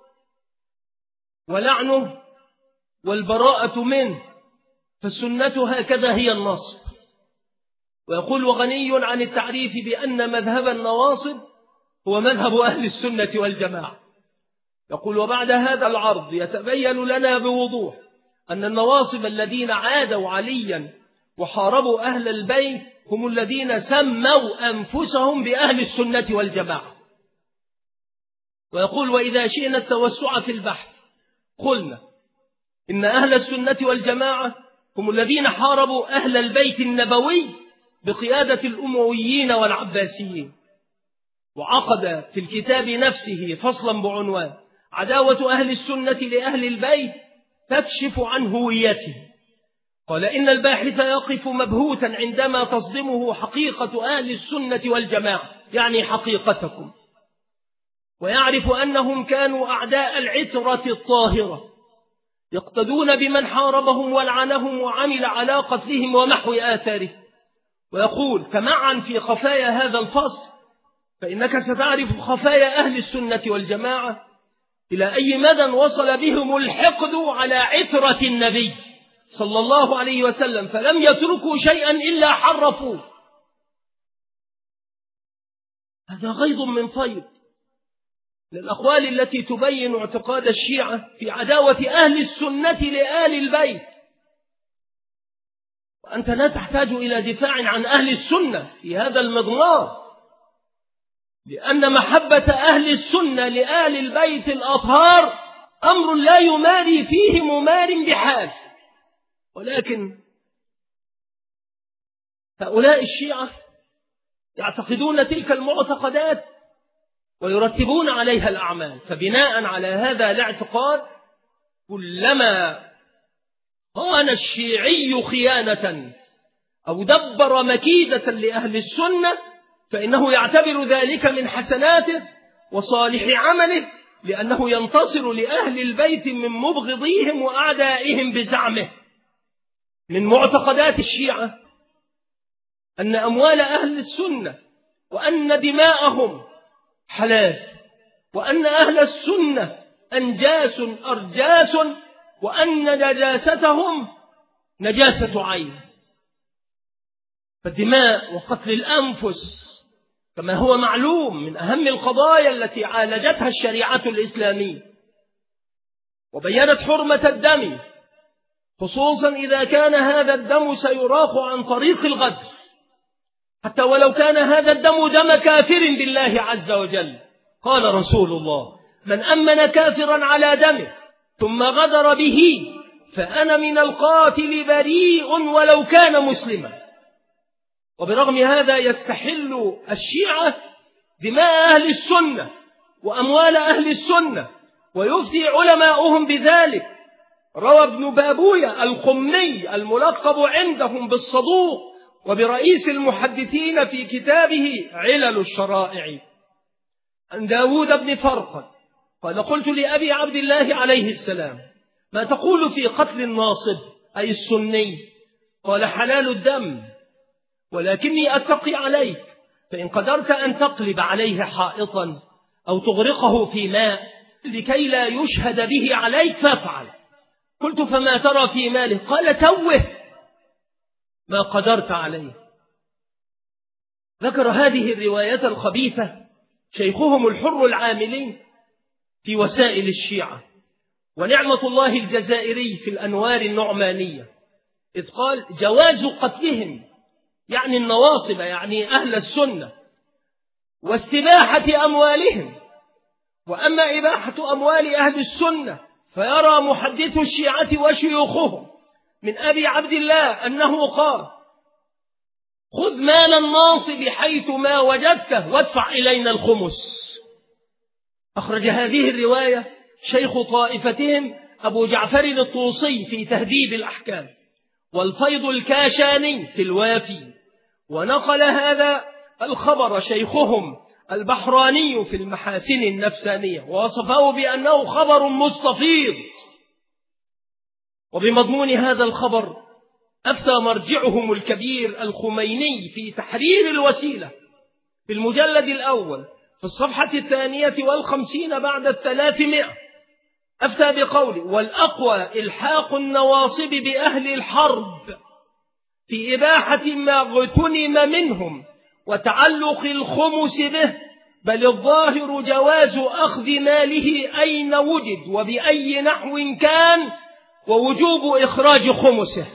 ولعنه والبراءة منه، فالسنة هكذا هي النصب. ويقول: وغني عن التعريف بأن مذهب النواصب هو مذهب أهل السنة والجماعة. يقول: وبعد هذا العرض يتبين لنا بوضوح أن النواصب الذين عادوا عليا وحاربوا أهل البيت هم الذين سموا أنفسهم بأهل السنة والجماعة. ويقول: وإذا شئنا التوسع في البحث قلنا إن أهل السنة والجماعة هم الذين حاربوا أهل البيت النبوي بقيادة الأمويين والعباسيين. وعقد في الكتاب نفسه فصلا بعنوان: عداوة أهل السنة لأهل البيت تكشف عن هويته. قال: إن الباحث يقف مبهوتا عندما تصدمه حقيقة أهل السنة والجماعة، يعني حقيقتكم، ويعرف أنهم كانوا أعداء العترة الطاهرة يقتدون بمن حاربهم ولعنهم وعمل على قتلهم ومحو آثاره. ويقول: تمعن في خفايا هذا الفصل فإنك ستعرف خفايا أهل السنة والجماعة إلى أي مدى وصل بهم الحقد على عترة النبي صلى الله عليه وسلم، فلم يتركوا شيئا إلا حرفوه. هذا غيض من فيض للأقوال التي تبين اعتقاد الشيعة في عداوة أهل السنة لآل البيت. وأنت لا تحتاج إلى دفاع عن أهل السنة في هذا المضمار، لأن محبة أهل السنة لآل البيت الأطهار أمر لا يماري فيه ممار بحال. ولكن هؤلاء الشيعة يعتقدون تلك المعتقدات ويرتبون عليها الأعمال، فبناء على هذا الاعتقاد كلما خان الشيعي خيانة أو دبر مكيدة لأهل السنة فإنه يعتبر ذلك من حسناته وصالح عمله، لأنه ينتصر لأهل البيت من مبغضيهم وأعدائهم بزعمه. من معتقدات الشيعة أن أموال أهل السنة وأن دماءهم حلال، وأن أهل السنة أنجاس أرجاس، وأن نجاستهم نجاسة عين. فالدماء وقتل الأنفس كما هو معلوم من أهم القضايا التي عالجتها الشريعة الإسلامية، وبينت حرمة الدم، خصوصا إذا كان هذا الدم سيراق عن طريق الغدر، حتى ولو كان هذا الدم دم كافر بالله عز وجل. قال رسول الله: من أمن كافرا على دمه ثم غدر به فأنا من القاتل بريء ولو كان مسلما. وبرغم هذا يستحل الشيعة دماء أهل السنة وأموال أهل السنة، ويفتي علماؤهم بذلك. روى ابن بابوية الخمي الملقب عندهم بالصدوق وبرئيس المحدثين في كتابه علل الشرائع عن داود بن فرقد قال: قلت لأبي عبد الله عليه السلام: ما تقول في قتل الناصب أي السني؟ قال: حلال الدم، ولكني أتقي عليك، فإن قدرت أن تقلب عليه حائطا أو تغرقه في ماء لكي لا يشهد به عليك فافعل. قلت: فما ترى في ماله؟ قال: توه ما قدرت عليه. ذكر هذه الرواية الخبيثة شيخهم الحر العاملين في وسائل الشيعة، ونعمة الله الجزائري في الأنوار النعمانية، إذ قال: جواز قتلهم يعني النواصب، يعني أهل السنة، واستباحة أموالهم. وأما إباحة أموال أهل السنة فيرى محدث الشيعة وشيوخهم من أبي عبد الله أنه قال: خذ مال الناصب حيث ما وجدته وادفع إلينا الخمس. أخرج هذه الرواية شيخ طائفتهم أبو جعفر الطوسي في تهذيب الأحكام، والفيض الكاشاني في الوافي. ونقل هذا الخبر شيخهم البحراني في المحاسن النفسانية، ووصفه بأنه خبر مستفيض. وبمضمون هذا الخبر أفتى مرجعهم الكبير الخميني في تحرير الوسيلة في المجلد الأول في الصفحة الثانية والخمسين بعد الثلاثمائة، أفتى بقوله: والأقوى إلحاق النواصب بأهل الحرب في إباحة ما اغتنم منهم وتعلق الخمس به، بل الظاهر جواز أخذ ماله أين وجد وبأي نحو كان، ووجوب إخراج خمسه.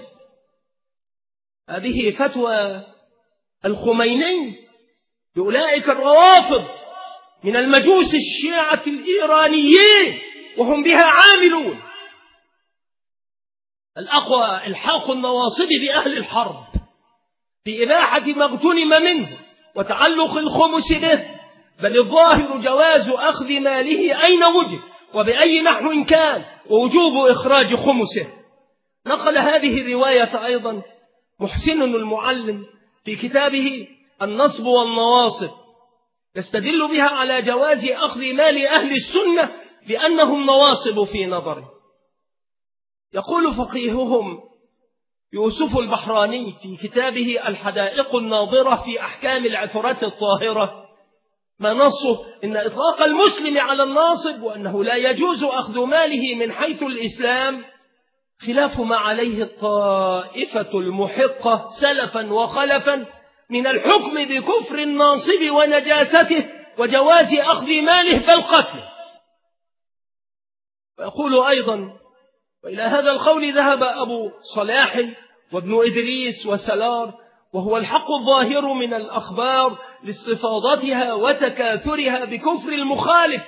هذه فتوى الخميني لأولئك الروافض من المجوس الشيعة الإيرانيين، وهم بها عاملون. الأقوى الحاق النواصب بأهل الحرب في إباحة ما اغتنم منه وتعلق الخمس به، بل الظاهر جواز أخذ ماله أين وجد وبأي نحو كان، ووجوب إخراج خمسه. نقل هذه الرواية أيضا محسن المعلم في كتابه النصب والنواصب، يستدل بها على جواز أخذ مال أهل السنة بأنهم نواصب في نظره. يقول فقيههم يوسف البحراني في كتابه الحدائق الناظرة في أحكام العثرات الطاهرة، ما نصه إن إطلاق المسلم على الناصب وأنه لا يجوز أخذ ماله من حيث الإسلام خلاف ما عليه الطائفة المحقة سلفا وخلفا من الحكم بكفر الناصب ونجاسته وجواز أخذ ماله بل قتله. ويقول أيضا: وإلى هذا القول ذهب أبو صلاح وابن إدريس وسلار، وهو الحق الظاهر من الأخبار لاستفاضتها وتكاثرها بكفر المخالف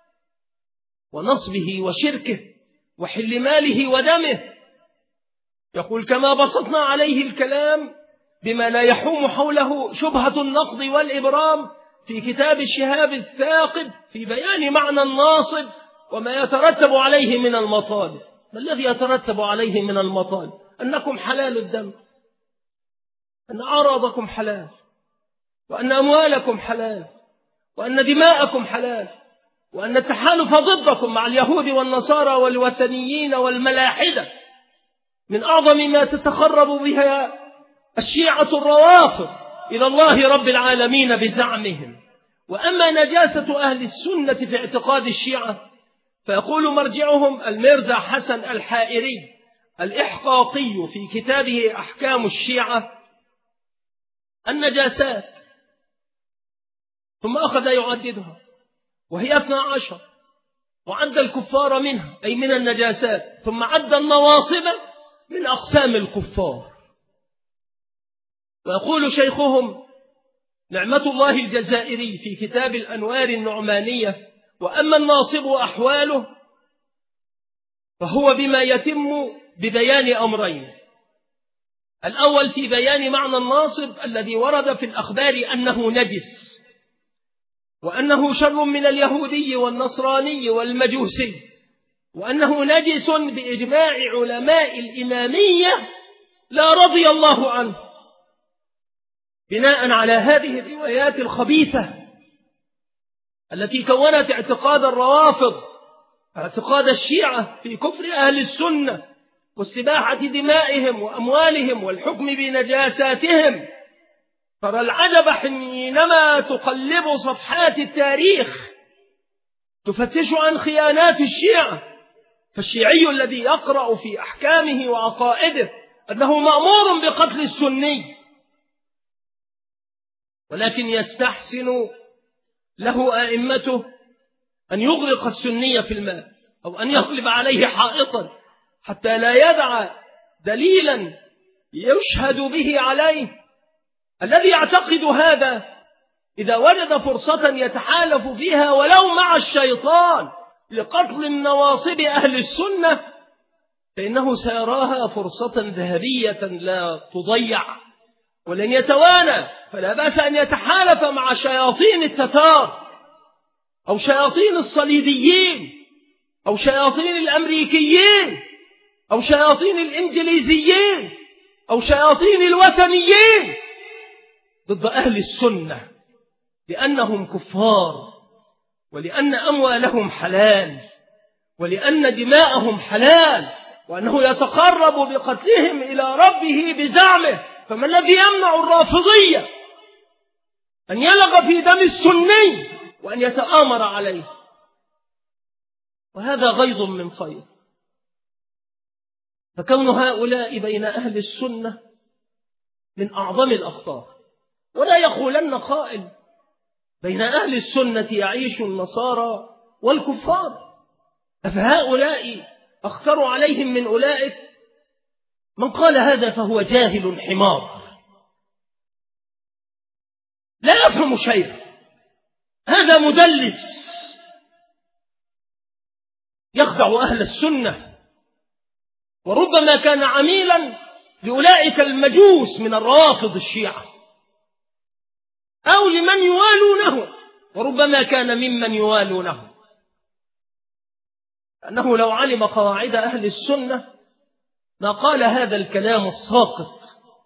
ونصبه وشركه وحل ماله ودمه. يقول: كما بسطنا عليه الكلام بما لا يحوم حوله شبهة النقض والإبرام في كتاب الشهاب الثاقب في بيان معنى الناصب وما يترتب عليه من المطالب. ما الذي يترتب عليه من المطالب؟ أنكم حلال الدم، أن أعراضكم حلال، وأن أموالكم حلال، وأن دماءكم حلال، وأن التحالف ضدكم مع اليهود والنصارى والوثنيين والملاحدة من أعظم ما تتقرب بها الشيعة الروافض إلى الله رب العالمين بزعمهم. وأما نجاسة أهل السنة في اعتقاد الشيعة فيقول مرجعهم الميرزا حسن الحائري الإحقاقي في كتابه أحكام الشيعة: النجاسات، ثم أخذ يعددها وهي اثنا عشر، وعد الكفار منها أي من النجاسات، ثم عد النواصب من أقسام الكفار. ويقول شيخهم نعمة الله الجزائري في كتاب الأنوار النعمانية: وأما الناصب أحواله فهو بما يتم ببيان أمرين: الأول في بيان معنى الناصب الذي ورد في الأخبار أنه نجس، وأنه شر من اليهودي والنصراني والمجوسي، وأنه نجس بإجماع علماء الإمامية لا رضي الله عنه. بناء على هذه الروايات الخبيثة التي كونت اعتقاد الروافض، اعتقاد الشيعة في كفر أهل السنة واستباحة دمائهم وأموالهم والحكم بنجاساتهم، ترى العجب حينما تقلب صفحات التاريخ تفتش عن خيانات الشيعة. فالشيعي الذي يقرأ في أحكامه وعقائده أنه مأمور بقتل السني، ولكن يستحسن له أئمته أن يغرق السني في الماء أو أن يقلب عليه حائطا حتى لا يدع دليلا يشهد به عليه. الذي يعتقد هذا إذا وجد فرصة يتحالف فيها ولو مع الشيطان لقتل النواصب أهل السنة فإنه سيراها فرصة ذهبية لا تضيع ولن يتوانى. فلا بأس أن يتحالف مع شياطين التتار أو شياطين الصليبيين أو شياطين الأمريكيين أو شياطين الإنجليزيين أو شياطين الوثنيين ضد أهل السنة، لأنهم كفار، ولأن أموالهم حلال، ولأن دماءهم حلال، وأنه يتقرب بقتلهم إلى ربه بزعمه. فما الذي يمنع الرافضية أن يلغ في دم السني وأن يتآمر عليه؟ وهذا غيظ من فيض. فكون هؤلاء بين أهل السنة من أعظم الأخطار. ولا يقولن قائل بين أهل السنة يعيش النصارى والكفار، أفهؤلاء أخطر عليهم من أولئك؟ من قال هذا فهو جاهل حمار لا يفهم شيئا، هذا مدلس يخدع أهل السنة، وربما كان عميلا لأولئك المجوس من الرافض الشيعة أو لمن يوالونه، وربما كان ممن يوالونه، أنه لو علم قواعد أهل السنة ما قال هذا الكلام الساقط.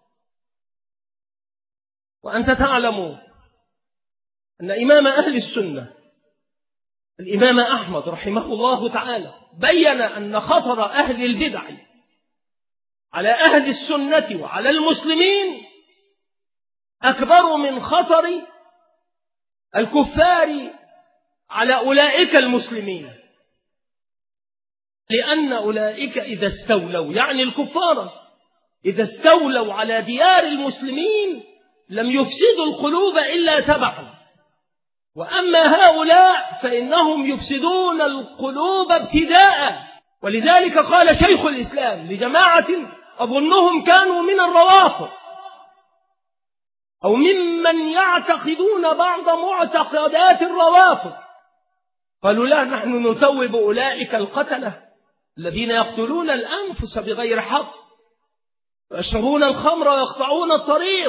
وأنت تعلم أن إمام أهل السنة الإمام أحمد رحمه الله تعالى بيّن أن خطر أهل البدع على أهل السنة وعلى المسلمين أكبر من خطر الكفار على أولئك المسلمين، لأن أولئك إذا استولوا، يعني الكفار إذا استولوا على ديار المسلمين لم يفسدوا القلوب إلا تبعا، وأما هؤلاء فإنهم يفسدون القلوب ابتداء. ولذلك قال شيخ الإسلام لجماعة أظنهم كانوا من الروافض أو ممن يعتقدون بعض معتقدات الروافض، قالوا لا، نحن نتوب أولئك القتلة الذين يقتلون الأنفس بغير حق ويشربون الخمر ويقطعون الطريق،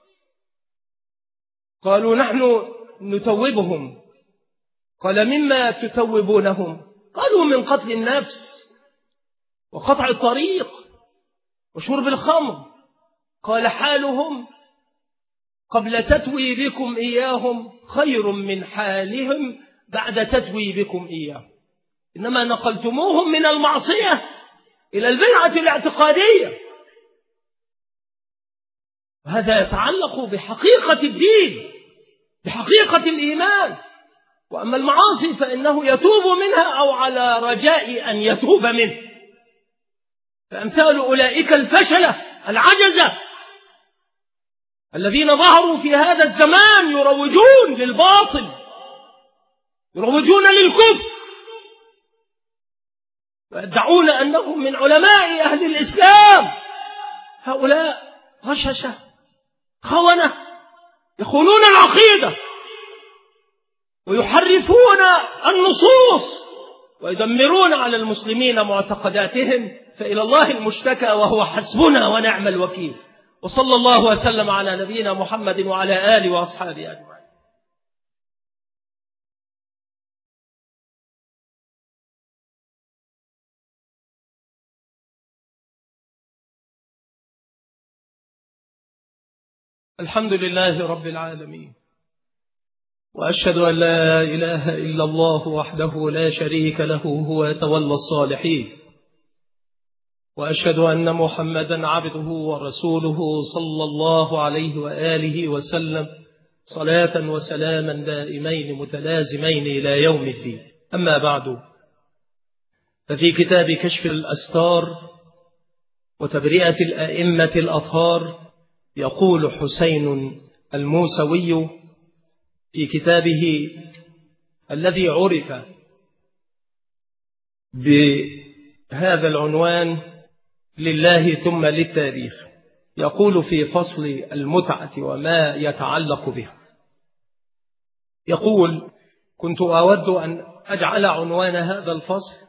قالوا نحن نتوبهم. قال مما تتوبونهم؟ قالوا من قتل النفس وقطع الطريق وشرب الخمر. قال حالهم قبل تتويبكم إياهم خير من حالهم بعد تتويبكم إياهم، إنما نقلتموهم من المعصية إلى البدعة الاعتقادية، وهذا يتعلق بحقيقة الدين، بحقيقة الإيمان. وأما المعاصي فإنه يتوب منها أو على رجاء أن يتوب منه. فأمثال أولئك الفشلة العجزة الذين ظهروا في هذا الزمان يروجون للباطل، يروجون للكفر، ويدعون أنهم من علماء أهل الإسلام. هؤلاء غششة خونة يخونون العقيدة ويحرفون النصوص ويدمرون على المسلمين معتقداتهم، فإلى الله المشتكى وهو حسبنا ونعم الوكيل. وصلى الله وسلم على نبينا محمد وعلى آله وأصحابه أجمعين. الحمد لله رب العالمين، وأشهد أن لا إله إلا الله وحده لا شريك له هو يتولى الصالحين، وأشهد أن محمدا عبده ورسوله صلى الله عليه وآله وسلم صلاة وسلاما دائمين متلازمين إلى يوم الدين. أما بعد، ففي كتاب كشف الأستار وتبرئة الأئمة الأطهار يقول حسين الموسوي في كتابه الذي عرف بهذا العنوان لله ثم للتاريخ، يقول في فصل المتعة وما يتعلق بها، يقول: كنت أود أن أجعل عنوان هذا الفصل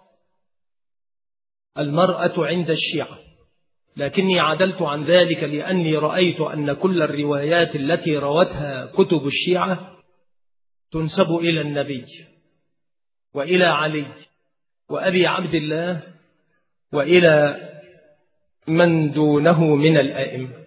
المرأة عند الشيعة، لكني عدلت عن ذلك لأني رأيت أن كل الروايات التي روتها كتب الشيعة تنسب إلى النبي وإلى علي وأبي عبد الله وإلى من دونه من الآئمة.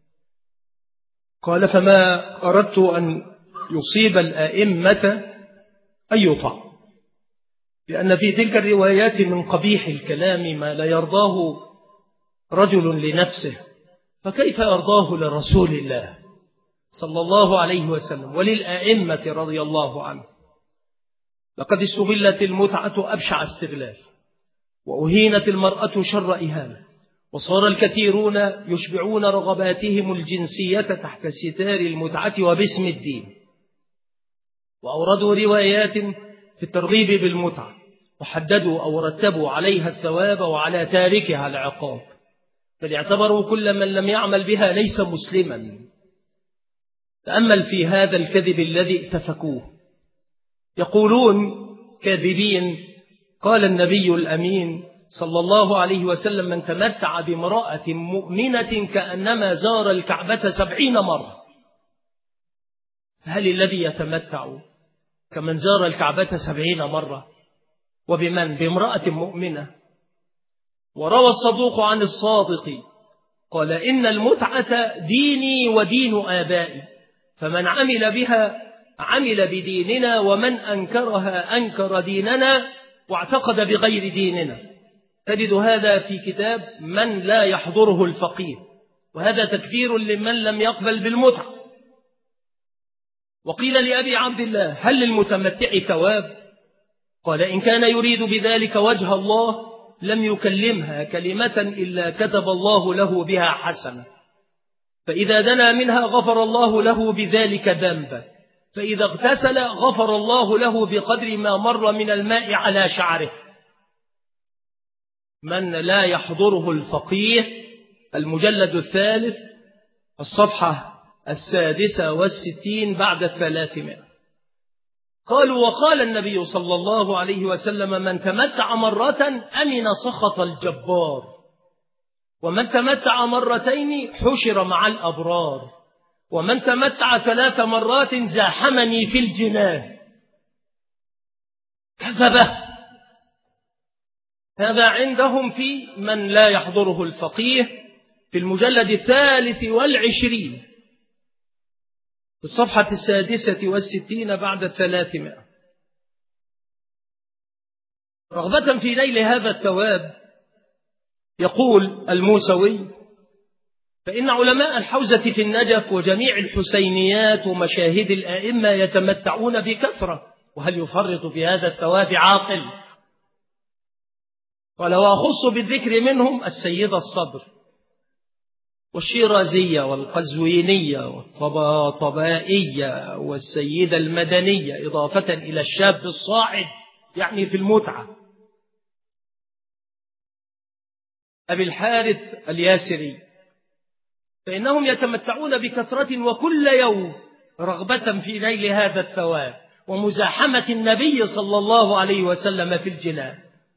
قال: فما أردت أن يصيب الآئمة أن يطع، لأن في تلك الروايات من قبيح الكلام ما لا يرضاه رجل لنفسه، فكيف يرضاه لرسول الله صلى الله عليه وسلم وللآئمة رضي الله عنه؟ لقد استغلت المتعة أبشع استغلال، وأهينت المرأة شر إهانة، وصار الكثيرون يشبعون رغباتهم الجنسية تحت ستار المتعة وباسم الدين. وأوردوا روايات في الترغيب بالمتعة، وحددوا أو رتبوا عليها الثواب وعلى تاركها العقاب، بل اعتبروا كل من لم يعمل بها ليس مسلما. تأمل في هذا الكذب الذي اتفقوه. يقولون كاذبين: قال النبي الأمين صلى الله عليه وسلم: من تمتع بامرأة مؤمنة كأنما زار الكعبة سبعين مرة. هل الذي يتمتع كمن زار الكعبة سبعين مرة؟ وبمن؟ بامرأة مؤمنة. وروى الصدوق عن الصادق قال: إن المتعة ديني ودين آبائي، فمن عمل بها عمل بديننا، ومن أنكرها أنكر ديننا واعتقد بغير ديننا. تجد هذا في كتاب من لا يحضره الفقيه، وهذا تكفير لمن لم يقبل بالمتعة. وقيل لأبي عبد الله: هل للمتمتع ثواب؟ قال: إن كان يريد بذلك وجه الله لم يكلمها كلمة إلا كتب الله له بها حسنة، فإذا دنا منها غفر الله له بذلك ذنبا، فإذا اغتسل غفر الله له بقدر ما مر من الماء على شعره. من لا يحضره الفقيه، المجلد الثالث الصفحة السادسة والستين بعد الثلاثمائة. قالوا: وقال النبي صلى الله عليه وسلم: من تمتع مرة أمن سخط الجبار، ومن تمتع مرتين حشر مع الأبرار، ومن تمتع ثلاث مرات زاحمني في الجنان. كذبه. هذا عندهم في من لا يحضره الفقيه في المجلد الثالث والعشرين في الصفحة السادسة والستين بعد الثلاثمائة. رغبة في نيل هذا الثواب، يقول الموسوي: فإن علماء الحوزة في النجف وجميع الحسينيات ومشاهد الآئمة يتمتعون بكثرة، وهل يفرط في هذا الثواب عاقل؟ ولو أخص بالذكر منهم السيدة الصدر والشيرازية والقزوينية والطباطبائية والسيدة المدنية، إضافة إلى الشاب الصاعد يعني في المتعة أبي الحارث الياسري، فإنهم يتمتعون بكثرة وكل يوم رغبة في نيل هذا الثواب ومزاحمة النبي صلى الله عليه وسلم في الجنان.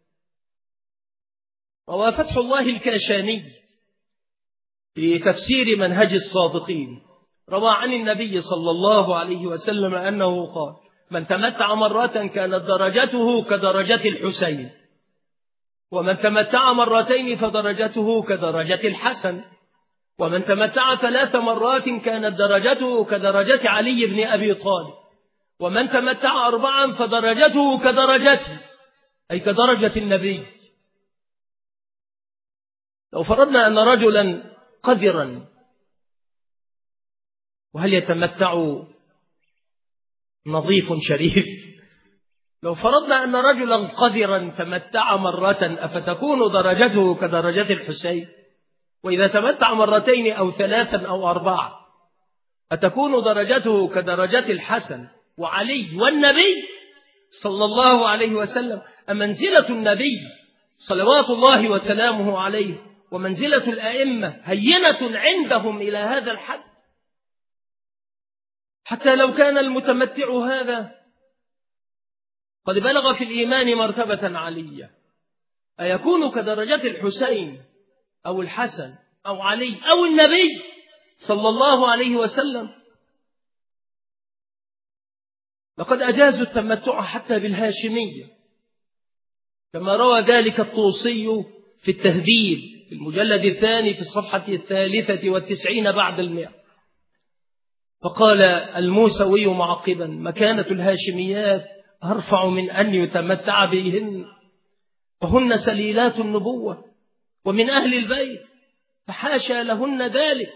روى فتح الله الكاشاني في تفسير منهج الصادقين، روى عن النبي صلى الله عليه وسلم أنه قال: من تمتع مرة كانت درجته كدرجة الحسين، ومن تمتع مرتين فدرجته كدرجة الحسن، ومن تمتع ثلاث مرات كانت درجته كدرجة علي بن أبي طالب، ومن تمتع أربعا فدرجته كدرجته أي كدرجة النبي. لو فرضنا أن رجلا قذرا، وهل يتمتع نظيف شريف؟ لو فرضنا أن رجلا قذرا تمتع مرة أفتكون درجته كدرجة الحسين؟ وإذا تمتع مرتين أو ثلاثا أو أربعة أتكون درجته كدرجة الحسن وعلي والنبي صلى الله عليه وسلم؟ أمنزلة النبي صلوات الله وسلامه عليه ومنزلة الأئمة هينة عندهم إلى هذا الحد؟ حتى لو كان المتمتع هذا قد بلغ في الإيمان مرتبة عالية، أيكون كدرجة الحسين أو الحسن أو علي أو النبي صلى الله عليه وسلم؟ لقد أجازوا التمتع حتى بالهاشمية، كما روى ذلك الطوسي في التهذيب في المجلد الثاني في الصفحة الثالثة والتسعين بعد المئة. فقال الموسوي معقبا: مكانة الهاشميات أرفع من أن يتمتع بهن، فهن سليلات النبوة ومن أهل البيت، فحاشا لهن ذلك.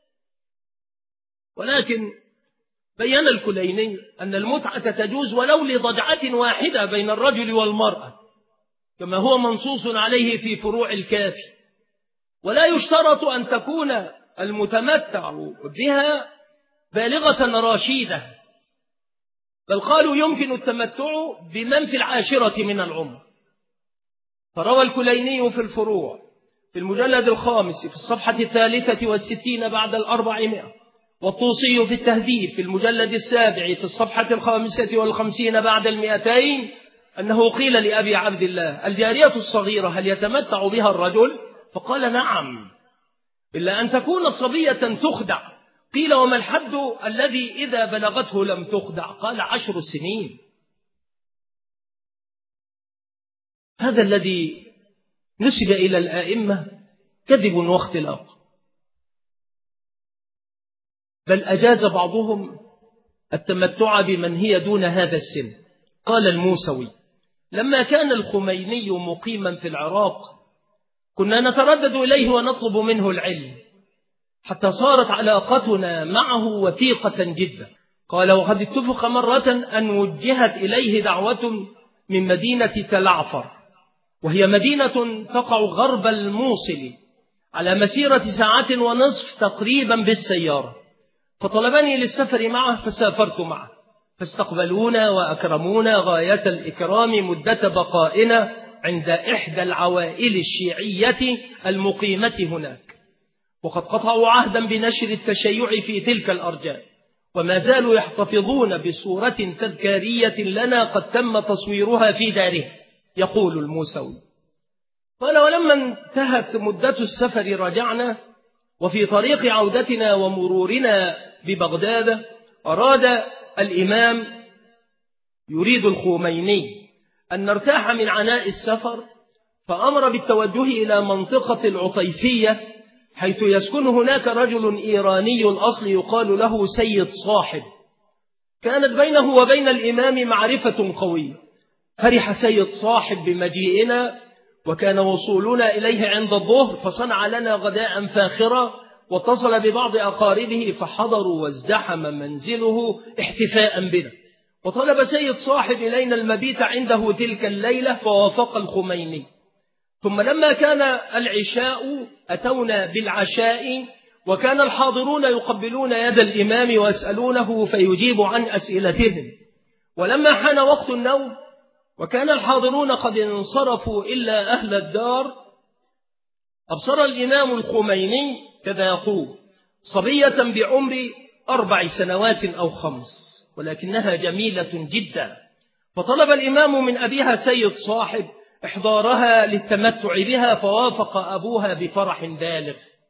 ولكن بيّن الكليني أن المتعة تجوز ولو لضجعة واحدة بين الرجل والمرأة، كما هو منصوص عليه في فروع الكافي، ولا يشترط أن تكون المتمتع بها بالغة رشيدة، بل قالوا يمكن التمتع بمن في العاشرة من العمر. فروى الكليني في الفروع في المجلد الخامس في الصفحة الثالثة والستين بعد الأربعمائة، والطوسي في التهذيب في المجلد السابع في الصفحة الخامسة والخمسين بعد المئتين أنه قيل لأبي عبد الله: الجارية الصغيرة هل يتمتع بها الرجل؟ فقال: نعم، إلا أن تكون صبية تخدع. قيل: وما الحد الذي إذا بلغته لم تخدع؟ قال: عشر سنين. هذا الذي نسب إلى الآئمة كذب واختلاق، بل أجاز بعضهم التمتع بمن هي دون هذا السن. قال الموسوي: لما كان الخميني مقيما في العراق كنا نتردد إليه ونطلب منه العلم، حتى صارت علاقتنا معه وثيقة جدا. قال: وقد اتفق مرة أن وجهت إليه دعوة من مدينة تلعفر، وهي مدينة تقع غرب الموصل على مسيرة ساعة ونصف تقريبا بالسيارة، فطلبني للسفر معه فسافرت معه، فاستقبلونا وأكرمونا غاية الإكرام مدة بقائنا عند إحدى العوائل الشيعية المقيمة هناك. وقد قطعوا عهدا بنشر التشيع في تلك الأرجاء، وما زالوا يحتفظون بصورة تذكارية لنا قد تم تصويرها في داره. يقول الموسوي: قال: ولما انتهت مدة السفر رجعنا، وفي طريق عودتنا ومرورنا ببغداد أراد الإمام يريد الخميني أن نرتاح من عناء السفر، فأمر بالتوجه إلى منطقة العطيفية، حيث يسكن هناك رجل إيراني الأصل يقال له سيد صاحب. كانت بينه وبين الإمام معرفة قوية. فرح سيد صاحب بمجيئنا، وكان وصولنا إليه عند الظهر، فصنع لنا غداء فاخرا، واتصل ببعض أقاربه فحضروا وازدحم منزله احتفاء بنا. وطلب سيد صاحب إلينا المبيت عنده تلك الليلة، فوافق الخميني. ثم لما كان العشاء أتونا بالعشاء، وكان الحاضرون يقبلون يد الإمام ويسألونه فيجيب عن أسئلتهم. ولما حان وقت النوم وكان الحاضرون قد انصرفوا إلا أهل الدار، أبصر الإمام الخميني كذا يقول صبية بعمر أربع سنوات أو خمس، ولكنها جميلة جدا، فطلب الإمام من أبيها سيد صاحب إحضارها للتمتع بها، فوافق أبوها بفرح بالغ.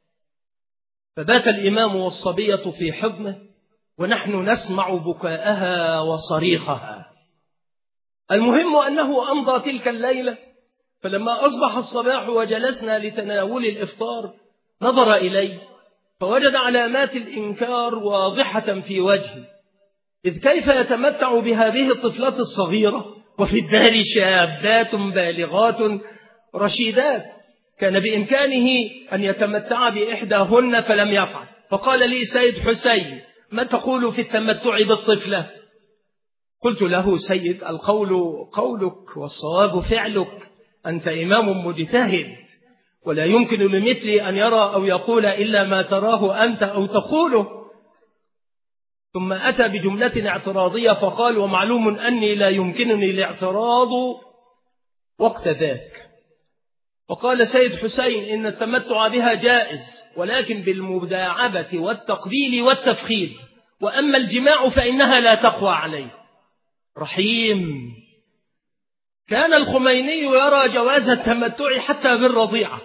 فبات الإمام والصبية في حضنه، ونحن نسمع بكاءها وصريخها. المهم أنه أمضى تلك الليلة، فلما أصبح الصباح وجلسنا لتناول الإفطار نظر إلي فوجد علامات الإنكار واضحة في وجهي، إذ كيف يتمتع بهذه الطفلة الصغيرة وفي الدار شابات بالغات رشيدات؟ كان بإمكانه أن يتمتع بإحداهن فلم يفعل. فقال لي سيد حسين: ما تقول في التمتع بالطفلة؟ قلت له: سيد، القول قولك والصواب فعلك، أنت إمام مجتهد، ولا يمكن لمثلي أن يرى أو يقول إلا ما تراه أنت أو تقوله. ثم أتى بجملة اعتراضية فقال: ومعلوم أني لا يمكنني الاعتراض وقت ذاك. وقال سيد حسين: إن التمتع بها جائز، ولكن بالمداعبة والتقبيل والتفخيد، وأما الجماع فإنها لا تقوى عليه. رحيم. كان الخميني يرى جواز التمتع حتى بالرضيعة،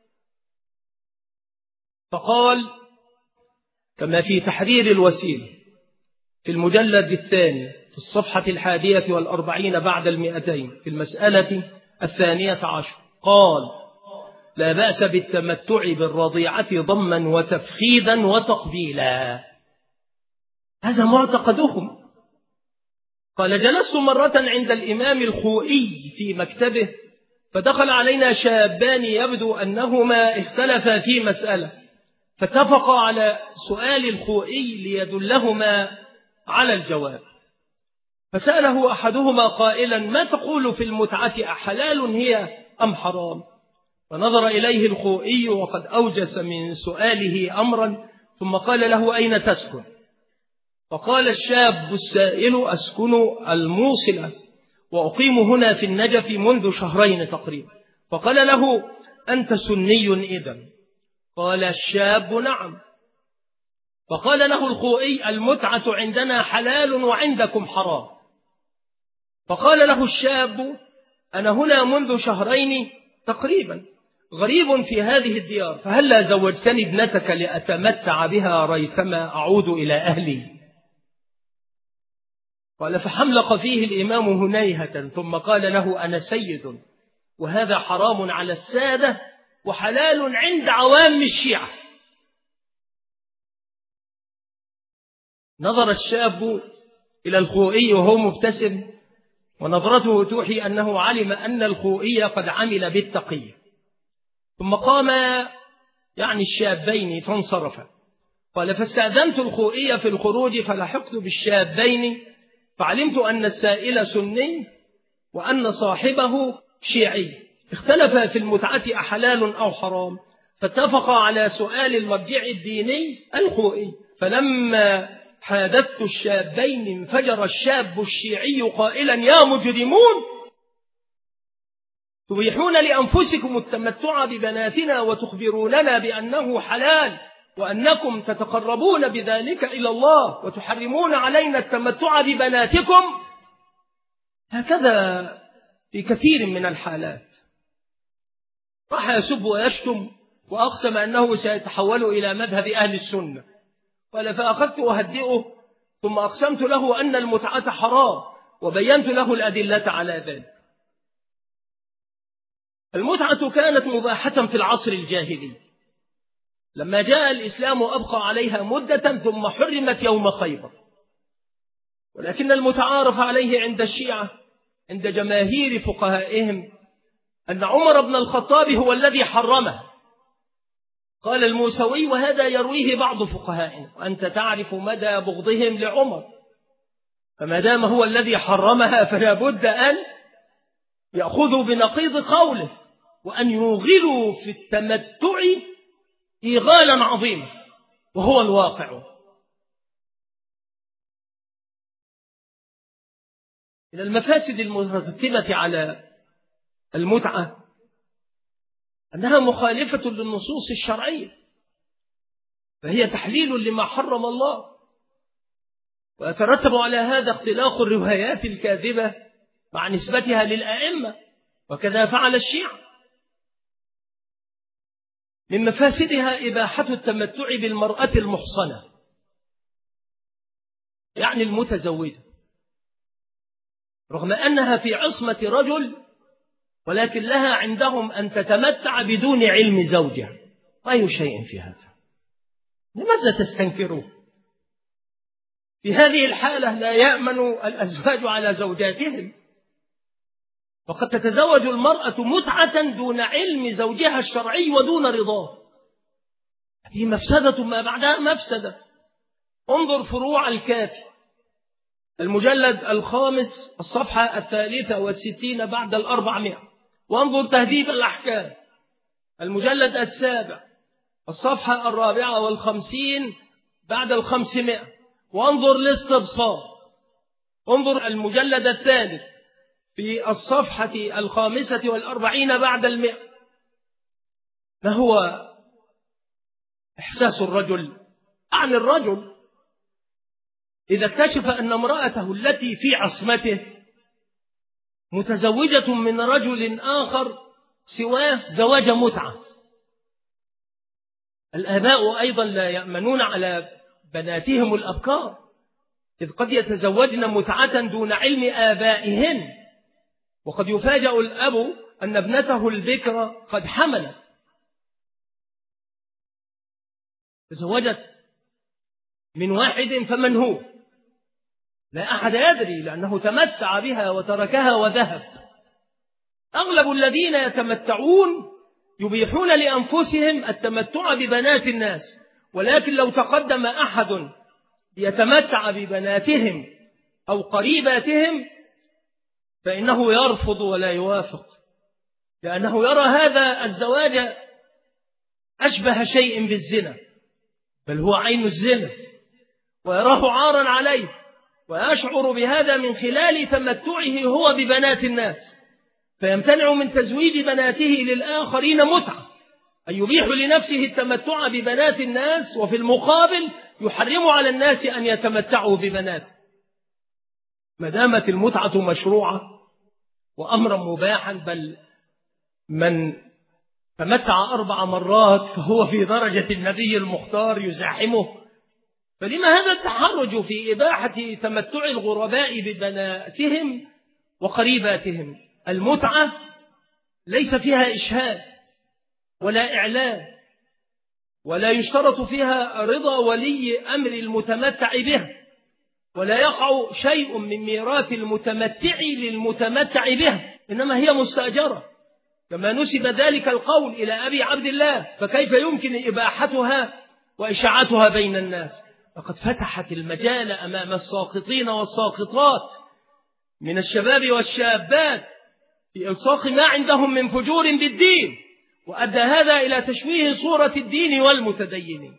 فقال كما في تحرير الوسيلة في المجلد الثاني في الصفحة الحادية والأربعين بعد المئتين في المسألة الثانية عشر، قال: لا بأس بالتمتع بالرضيعة ضما وتفخيدا وتقبيلا. هذا معتقدهم. قال: جلست مرة عند الإمام الخوئي في مكتبه، فدخل علينا شابان يبدو أنهما اختلفا في مسألة، فاتفقا على سؤال الخوئي ليدلهما على الجواب. فسأله أحدهما قائلا: ما تقول في المتعة، أحلال هي أم حرام؟ فنظر إليه الخوئي وقد أوجس من سؤاله أمرا، ثم قال له: أين تسكن؟ فقال الشاب السائل: أسكن الموصلة وأقيم هنا في النجف منذ شهرين تقريبا. فقال له: أنت سني إذن؟ قال الشاب: نعم. فقال له الخوئي: المتعة عندنا حلال وعندكم حرام. فقال له الشاب: أنا هنا منذ شهرين تقريبا، غريب في هذه الديار، فهلا زوجتني ابنتك لأتمتع بها ريثما أعود إلى أهلي؟ قال: فحملق فيه الإمام هنيهة ثم قال له: أنا سيد، وهذا حرام على السادة وحلال عند عوام الشيعة. نظر الشاب إلى الخوئي وهو مبتسم، ونظرته توحي أنه علم أن الخوئي قد عمل بالتقية. ثم قام يعني الشابين فانصرفا. قال: فاستأذنت الخوئي في الخروج فلحقت بالشابين، فعلمت أن السائل سني وأن صاحبه شيعي، اختلفا في المتعة أحلال أو حرام، فاتفقا على سؤال المرجع الديني الخوئي. فلما حادثت الشابين انفجر الشاب الشيعي قائلا: يا مجرمون، تبيحون لأنفسكم التمتع ببناتنا وتخبروننا بأنه حلال، وأنكم تتقربون بذلك إلى الله، وتحرمون علينا التمتع ببناتكم. هكذا في كثير من الحالات. راح يسب ويشتم وأقسم أنه سيتحول إلى مذهب أهل السنة. قال: فأخذت أهدئه، ثم أقسمت له أن المتعة حرام، وبينت له الأدلة على ذلك. المتعة كانت مباحة في العصر الجاهلي، لما جاء الإسلام أبقى عليها مدة ثم حرمت يوم خيبر. ولكن المتعارف عليه عند الشيعة عند جماهير فقهائهم أن عمر بن الخطاب هو الذي حرمها. قال الموسوي: وهذا يرويه بعض فقهائنا، وأنت تعرف مدى بغضهم لعمر، فما دام هو الذي حرمها فلا بد أن يأخذوا بنقيض قوله، وأن يوغلوا في التمتع إيغالا عظيما، وهو الواقع. من المفاسد المترتبة على المتعة أنها مخالفة للنصوص الشرعية، فهي تحليل لما حرم الله، ويترتب على هذا اختلاق الروايات الكاذبة مع نسبتها للأئمة، وكذا فعل الشيعة. من مفاسدها إباحة التمتع بالمرأة المحصنة، يعني المتزوجة، رغم أنها في عصمة رجل، ولكن لها عندهم أن تتمتع بدون علم زوجها. أي شيء في هذا؟ لماذا تستنكرون؟ في هذه الحالة لا يأمن الأزواج على زوجاتهم، وقد تتزوج المرأة متعة دون علم زوجها الشرعي ودون رضاه. هذه مفسدة ما بعدها مفسدة. انظر فروع الكافي المجلد الخامس الصفحة الثالثة والستين بعد الأربعمائة، وانظر تهذيب الأحكام المجلد السابع الصفحة الرابعة والخمسين بعد الخمسمائة، وانظر الاستبصار، انظر المجلد الثالث في الصفحة الخامسة والأربعين بعد المئة. ما هو إحساس الرجل عن الرجل إذا اكتشف أن امرأته التي في عصمته متزوجة من رجل آخر سواه زواج متعة؟ الآباء أيضا لا يأمنون على بناتهم الأبكار، إذ قد يتزوجن متعة دون علم آبائهن، وقد يفاجأ الأب أن ابنته البكرة قد حملت، تزوجت من واحد فمن هو؟ لا أحد يدري، لأنه تمتع بها وتركها وذهب. أغلب الذين يتمتعون يبيحون لأنفسهم التمتع ببنات الناس، ولكن لو تقدم أحد يتمتع ببناتهم أو قريباتهم فإنه يرفض ولا يوافق، لأنه يرى هذا الزواج أشبه شيء بالزنا، بل هو عين الزنا، ويراه عارا عليه، ويشعر بهذا من خلال تمتعه هو ببنات الناس، فيمتنع من تزويج بناته للآخرين متعة، أن يبيح لنفسه التمتع ببنات الناس، وفي المقابل يحرم على الناس أن يتمتعوا ببناته. ما دامت المتعة مشروعة وأمرا مباحا، بل من تمتع أربع مرات فهو في درجة النبي المختار يزاحمه، فلما هذا التحرج في إباحة تمتع الغرباء ببناتهم وقريباتهم؟ المتعة ليس فيها إشهاد ولا إعلان، ولا يشترط فيها رضا ولي أمر المتمتع به، ولا يقع شيء من ميراث المتمتع للمتمتع به، إنما هي مستأجرة، كما نسب ذلك القول إلى أبي عبد الله، فكيف يمكن إباحتها وإشاعتها بين الناس؟ لقد فتحت المجال أمام الساقطين والساقطات من الشباب والشابات في إلصاق ما عندهم من فجور بالدين، وأدى هذا إلى تشويه صورة الدين والمتدينين.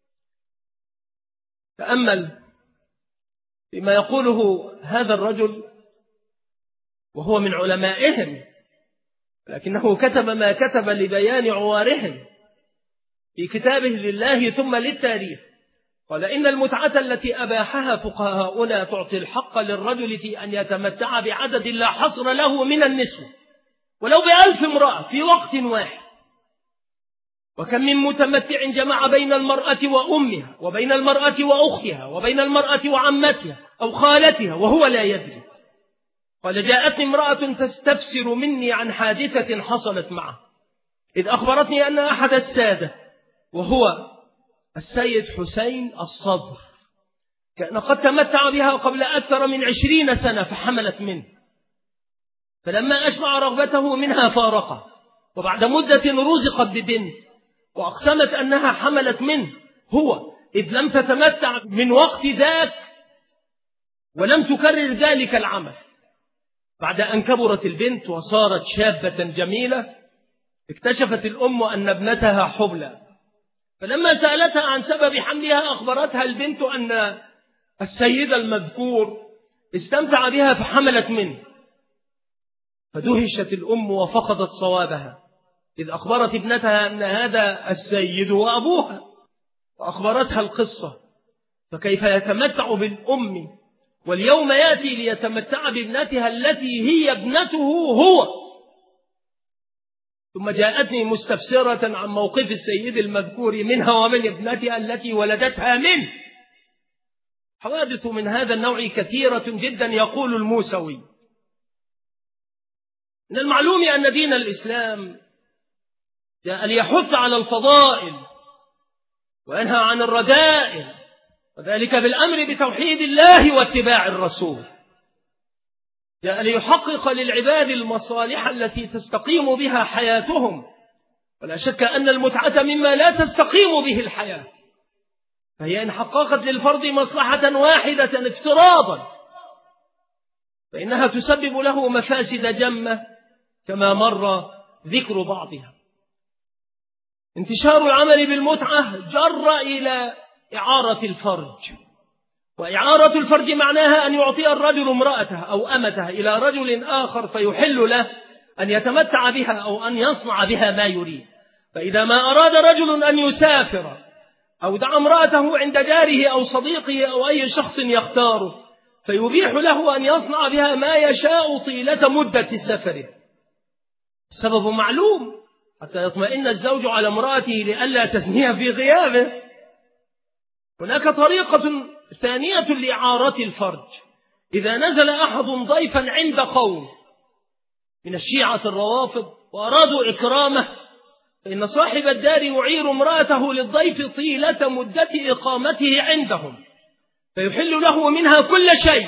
تأمل فيما يقوله هذا الرجل وهو من علمائهم، لكنه كتب ما كتب لبيان عوارهم في كتابه لله ثم للتاريخ. قال: إن المتعة التي أباحها فقهاؤنا تعطي الحق للرجل في أن يتمتع بعدد لا حصر له من النسوة، ولو بألف امرأة في وقت واحد. وكم من متمتع جمع بين المرأة وأمها، وبين المرأة وأختها، وبين المرأة وعمتها أو خالتها وهو لا يدري. قال: جاءتني امرأة تستفسر مني عن حادثة حصلت معه، إذ أخبرتني أن أحد السادة وهو السيد حسين الصدر كان قد تمتع بها قبل أكثر من عشرين سنة فحملت منه، فلما أشبع رغبته منها فارقه، وبعد مدة رزقت ببنت وأقسمت أنها حملت منه هو، إذ لم تتمتع من وقت ذاك ولم تكرر ذلك العمل. بعد أن كبرت البنت وصارت شابة جميلة، اكتشفت الأم أن ابنتها حبلى، فلما سألتها عن سبب حملها أخبرتها البنت أن السيد المذكور استمتع بها فحملت منه، فدهشت الأم وفقدت صوابها، إذ أخبرت ابنتها أن هذا السيد وأبوها، فأخبرتها القصة، فكيف يتمتع بالأم واليوم يأتي ليتمتع بابنتها التي هي ابنته هو؟ ثم جاءتني مستفسرة عن موقف السيد المذكور منها ومن ابنتها التي ولدتها منه. حوادث من هذا النوع كثيرة جدا. يقول الموسوي: من المعلوم أن دين الإسلام جاء ليحث على الفضائل وينهى عن الرذائل، وذلك بالأمر بتوحيد الله واتباع الرسول. جاء ليحقق للعباد المصالح التي تستقيم بها حياتهم، ولا شك أن المتعة مما لا تستقيم به الحياة، فهي إن حققت للفرد مصلحة واحدة افتراضا فإنها تسبب له مفاسد جمة كما مر ذكر بعضها. انتشار العمل بالمتعة جر إلى إعارة الفرج، وإعارة الفرج معناها أن يعطي الرجل امرأته أو أمته إلى رجل آخر فيحل له أن يتمتع بها أو أن يصنع بها ما يريد. فإذا ما أراد رجل أن يسافر أو دعا امرأته عند جاره أو صديقه أو أي شخص يختاره فيبيح له أن يصنع بها ما يشاء طيلة مدة سفره. السبب معلوم، حتى يطمئن الزوج على امرأته لئلا تزنيها في غيابه. هناك طريقة ثانية لإعارة الفرج: إذا نزل أحد ضيفا عند قوم من الشيعة الروافض وأرادوا إكرامه، فإن صاحب الدار يعير امرأته للضيف طيلة مدة إقامته عندهم، فيحل له منها كل شيء.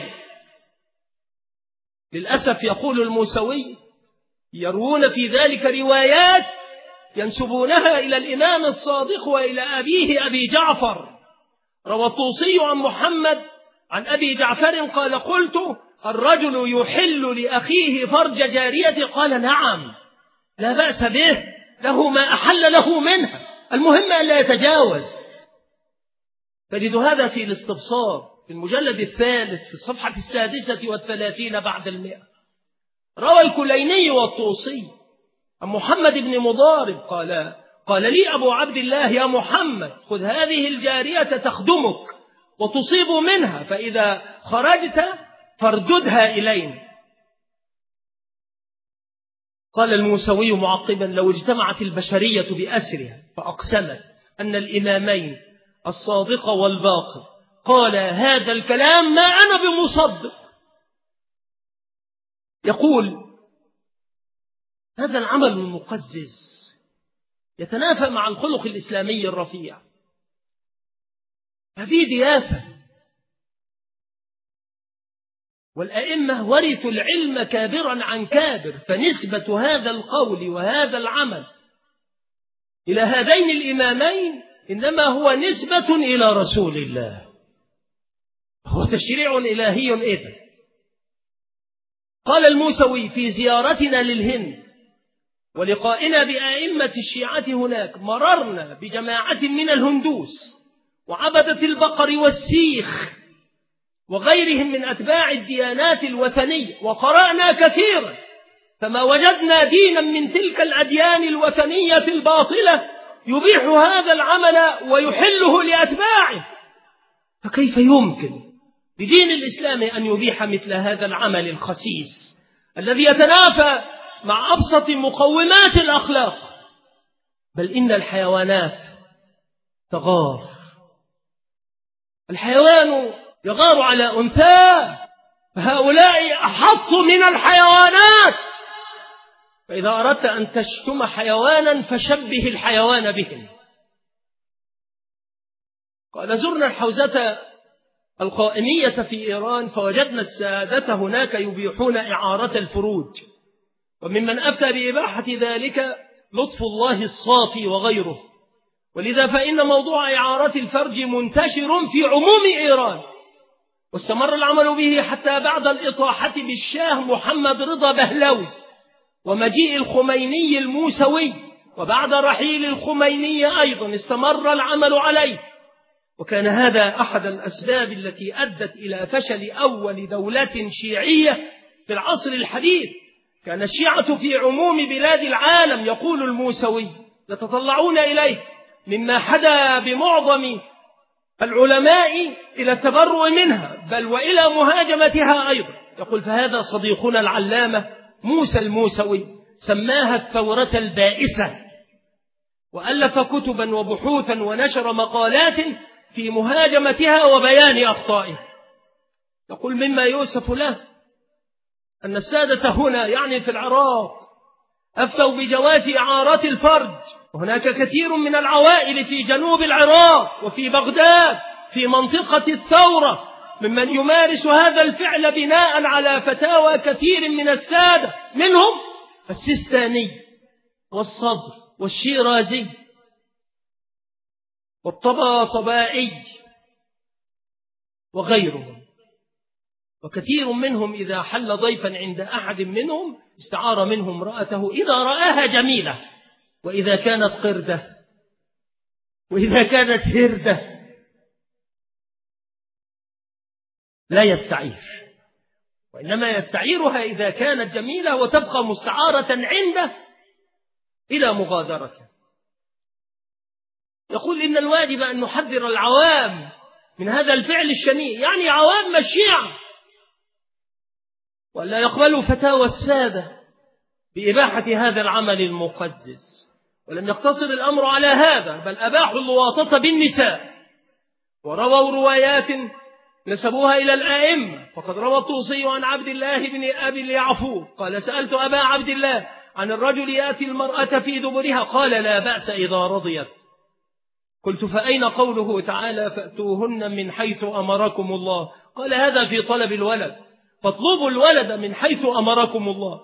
للأسف يقول الموسوي: يروون في ذلك روايات ينسبونها إلى الإمام الصادق وإلى أبيه أبي جعفر. روى الطوسي عن محمد عن أبي جعفر قال: قلت: الرجل يحل لأخيه فرج جارية؟ قال: نعم، لا بأس به، له ما أحل له منها، المهم أن لا يتجاوز. تجد هذا في الاستبصار في المجلد الثالث في الصفحة السادسة والثلاثين بعد المئة. روى الكليني والطوسي عن محمد بن مضارب قال قال لي أبو عبد الله يا محمد خذ هذه الجارية تخدمك وتصيب منها، فإذا خرجت فارددها إلينا. قال الموسوي معقبا لو اجتمعت البشرية بأسرها فأقسمت أن الإمامين الصادق والباقر قال هذا الكلام ما أنا بمصدق. يقول هذا العمل المقزز يتنافى مع الخلق الإسلامي الرفيع. هذه ديافة، والأئمة ورثوا العلم كابرا عن كابر، فنسبة هذا القول وهذا العمل إلى هذين الإمامين إنما هو نسبة إلى رسول الله، هو تشريع إلهي إذن. قال الموسوي في زيارتنا للهند ولقائنا بأئمة الشيعة هناك مررنا بجماعة من الهندوس وعبدة البقر والسيخ وغيرهم من أتباع الديانات الوثنية، وقرأنا كثيرا فما وجدنا دينا من تلك الأديان الوثنية الباطلة يبيح هذا العمل ويحله لأتباعه، فكيف يمكن بدين الإسلام أن يبيح مثل هذا العمل الخسيس الذي يتنافى مع أبسط مقومات الأخلاق؟ بل إن الحيوانات تغار، الحيوان يغار على أنثاه، فهؤلاء أحط من الحيوانات. فإذا أردت أن تشتم حيوانا فشبه الحيوان بهم. قال زرنا الحوزة القائمية في إيران فوجدنا السادة هناك يبيحون إعارة الفروج، وممن أفتى بإباحة ذلك لطف الله الصافي وغيره، ولذا فإن موضوع إعارة الفرج منتشر في عموم إيران، واستمر العمل به حتى بعد الإطاحة بالشاه محمد رضا بهلوي ومجيء الخميني الموسوي، وبعد رحيل الخميني أيضا استمر العمل عليه. وكان هذا أحد الأسباب التي أدت إلى فشل أول دولة شيعية في العصر الحديث. كان الشيعة في عموم بلاد العالم، يقول الموسوي، يتطلعون إليه مما حدا بمعظم العلماء إلى التبرؤ منها بل وإلى مهاجمتها أيضا. يقول فهذا صديقنا العلامة موسى الموسوي سماها الثورة البائسة، وألف كتبا وبحوثا ونشر مقالات في مهاجمتها وبيان أخطائها. يقول مما يوسف له أن السادة هنا يعني في العراق أفتوا بجواز إعارات الفرج، وهناك كثير من العوائل في جنوب العراق وفي بغداد في منطقة الثورة ممن يمارس هذا الفعل بناء على فتاوى كثير من السادة، منهم السيستاني والصدر والشيرازي والطباطبائي وغيرهم. وكثير منهم إذا حل ضيفا عند أحد منهم استعار منه امرأته إذا رآها جميلة، وإذا كانت قردة وإذا كانت هردة لا يستعير، وإنما يستعيرها إذا كانت جميلة وتبقى مستعارة عنده إلى مغادرته. يقول إن الواجب أن نحذر العوام من هذا الفعل الشنيع، يعني عوام الشيعة، ولا يقبلوا فتاوى السادة بإباحة هذا العمل المقزز. ولم يقتصر الأمر على هذا بل أباحوا اللواطة بالنساء، ورووا روايات نسبوها إلى الآئمة. فقد روى الطوسي عن عبد الله بن أبي اليعفور قال سألت أبا عبد الله عن الرجل يأتي المرأة في دبرها قال لا بأس إذا رضيت. قلت فأين قوله تعالى فأتوهن من حيث أمركم الله؟ قال هذا في طلب الولد، فاطلبوا الولد من حيث أمركم الله.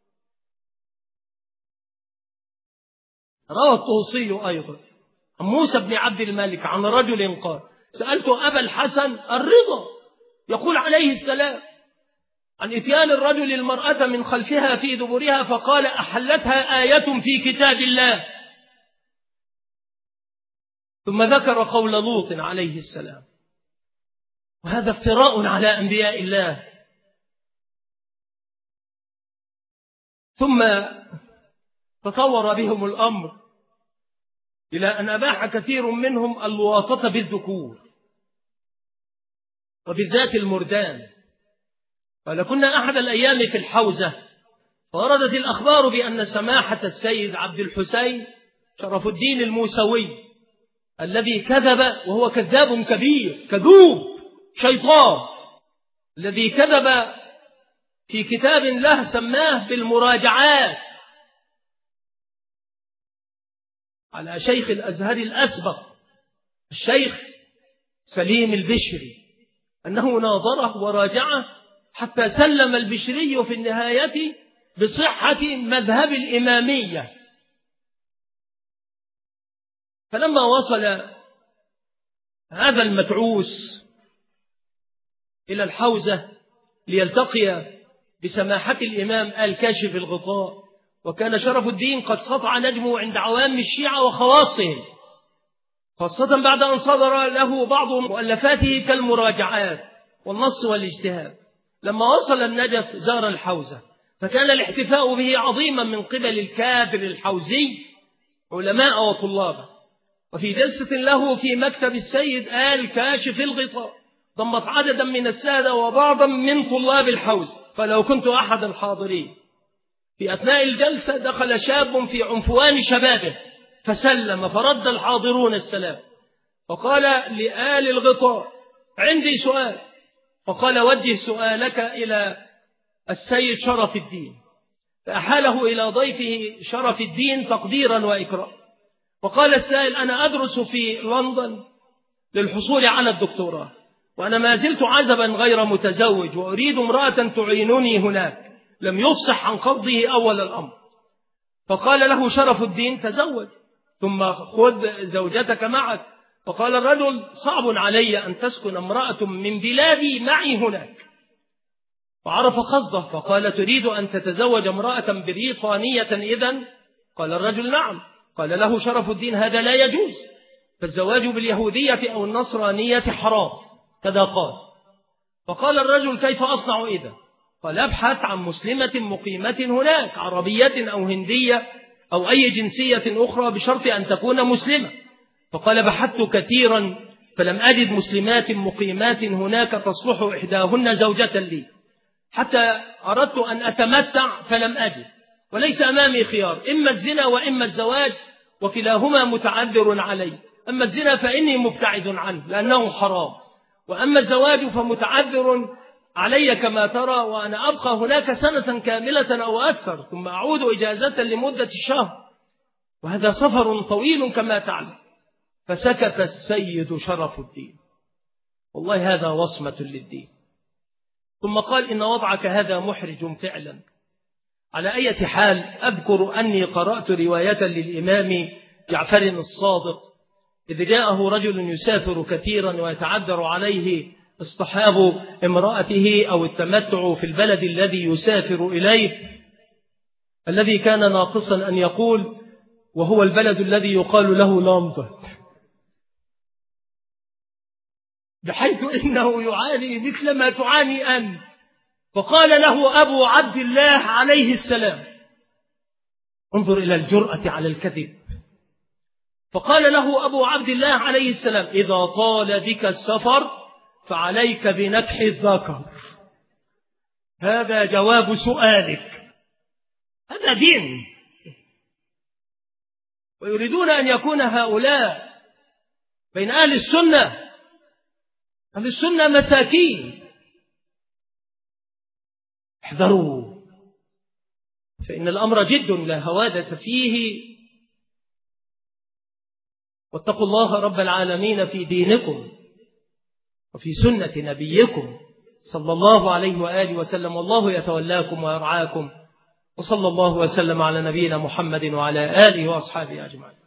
روى الطوسي أيضا عن موسى بن عبد الملك عن رجل قال سألت أبا الحسن الرضا يقول عليه السلام عن إتيان الرجل المرأة من خلفها في دبرها فقال أحلتها آية في كتاب الله. ثم ذكر قول لوط عليه السلام، وهذا افتراء على أنبياء الله. ثم تطور بهم الأمر إلى أن أباح كثير منهم اللواطة بالذكور وبالذات المردان. قال: كنا أحد الأيام في الحوزة، فوردت الأخبار بأن سماحة السيد عبد الحسين شرف الدين الموسوي الذي كذب، وهو كذاب كبير كذوب شيطان، الذي كذب في كتاب له سماه بالمراجعات على شيخ الأزهر الأسبق الشيخ سليم البشري، أنه ناظره وراجعه حتى سلم البشري في النهاية بصحة مذهب الإمامية. فلما وصل هذا المتعوس إلى الحوزة ليلتقي بسماحة الإمام آل كاشف الغطاء، وكان شرف الدين قد سطع نجمه عند عوام الشيعة وخواصهم، خاصة بعد أن صدر له بعض مؤلفاته كالمراجعات والنص والاجتهاد. لما وصل النجف زار الحوزة، فكان الاحتفاء به عظيما من قبل الكادر الحوزي علماء وطلابه. وفي جلسة له في مكتب السيد آل كاشف الغطاء ضمت عددا من السادة وبعضا من طلاب الحوزة، فلو كنت أحد الحاضرين. في أثناء الجلسة دخل شاب في عنفوان شبابه فسلم، فرد الحاضرون السلام، فقال لآل الغطاء: عندي سؤال. فقال: وجه سؤالك إلى السيد شرف الدين. فأحاله إلى ضيفه شرف الدين تقديرا وإكراما. وقال السائل: أنا أدرس في لندن للحصول على الدكتوراه، وأنا ما زلت عزبا غير متزوج، وأريد امرأة تعينني هناك. لم يفصح عن قصده أول الأمر. فقال له شرف الدين: تزوج ثم خذ زوجتك معك. فقال الرجل: صعب علي أن تسكن امرأة من بلادي معي هناك. فعرف قصده فقال: تريد أن تتزوج امرأة بريطانية إذن؟ قال الرجل: نعم. قال له شرف الدين: هذا لا يجوز، فالزواج باليهودية أو النصرانية حرام. كذا قال. فقال الرجل: كيف أصنع إذا؟ قال: ابحث عن مسلمة مقيمة هناك، عربية أو هندية أو أي جنسية أخرى، بشرط أن تكون مسلمة. فقال: بحثت كثيرا فلم أجد مسلمات مقيمات هناك تصلح إحداهن زوجة لي، حتى أردت أن أتمتع فلم أجد، وليس أمامي خيار، إما الزنا وإما الزواج، وكلاهما متعذر علي. أما الزنا فإني مبتعد عنه لأنه حرام، وأما الزواج فمتعذر علي كما ترى، وأنا أبقى هناك سنة كاملة أو أكثر ثم أعود إجازة لمدة الشهر، وهذا سفر طويل كما تعلم. فسكت السيد شرف الدين. والله هذا وصمة للدين. ثم قال: إن وضعك هذا محرج فعلا. على أي حال، أذكر أني قرأت رواية للإمام جعفر الصادق إذ جاءه رجل يسافر كثيرا ويتعذر عليه اصطحاب امرأته أو التمتع في البلد الذي يسافر إليه، الذي كان ناقصا أن يقول وهو البلد الذي يقال له لندن، بحيث إنه يعاني مثل ما تعاني أنت. فقال له أبو عبد الله عليه السلام: انظر إلى الجرأة على الكذب. فقال له أبو عبد الله عليه السلام: إذا طال بك السفر فعليك بنكح الذكر. هذا جواب سؤالك، هذا دين. ويريدون أن يكون هؤلاء بين أهل السنة. أهل السنة مساكين، احذروا، فإن الأمر جد لا هوادة فيه. واتقوا الله رب العالمين في دينكم وفي سنة نبيكم صلى الله عليه وآله وسلم، والله يتولاكم ويرعاكم. وصلى الله وسلم على نبينا محمد وعلى آله وأصحابه أجمعين.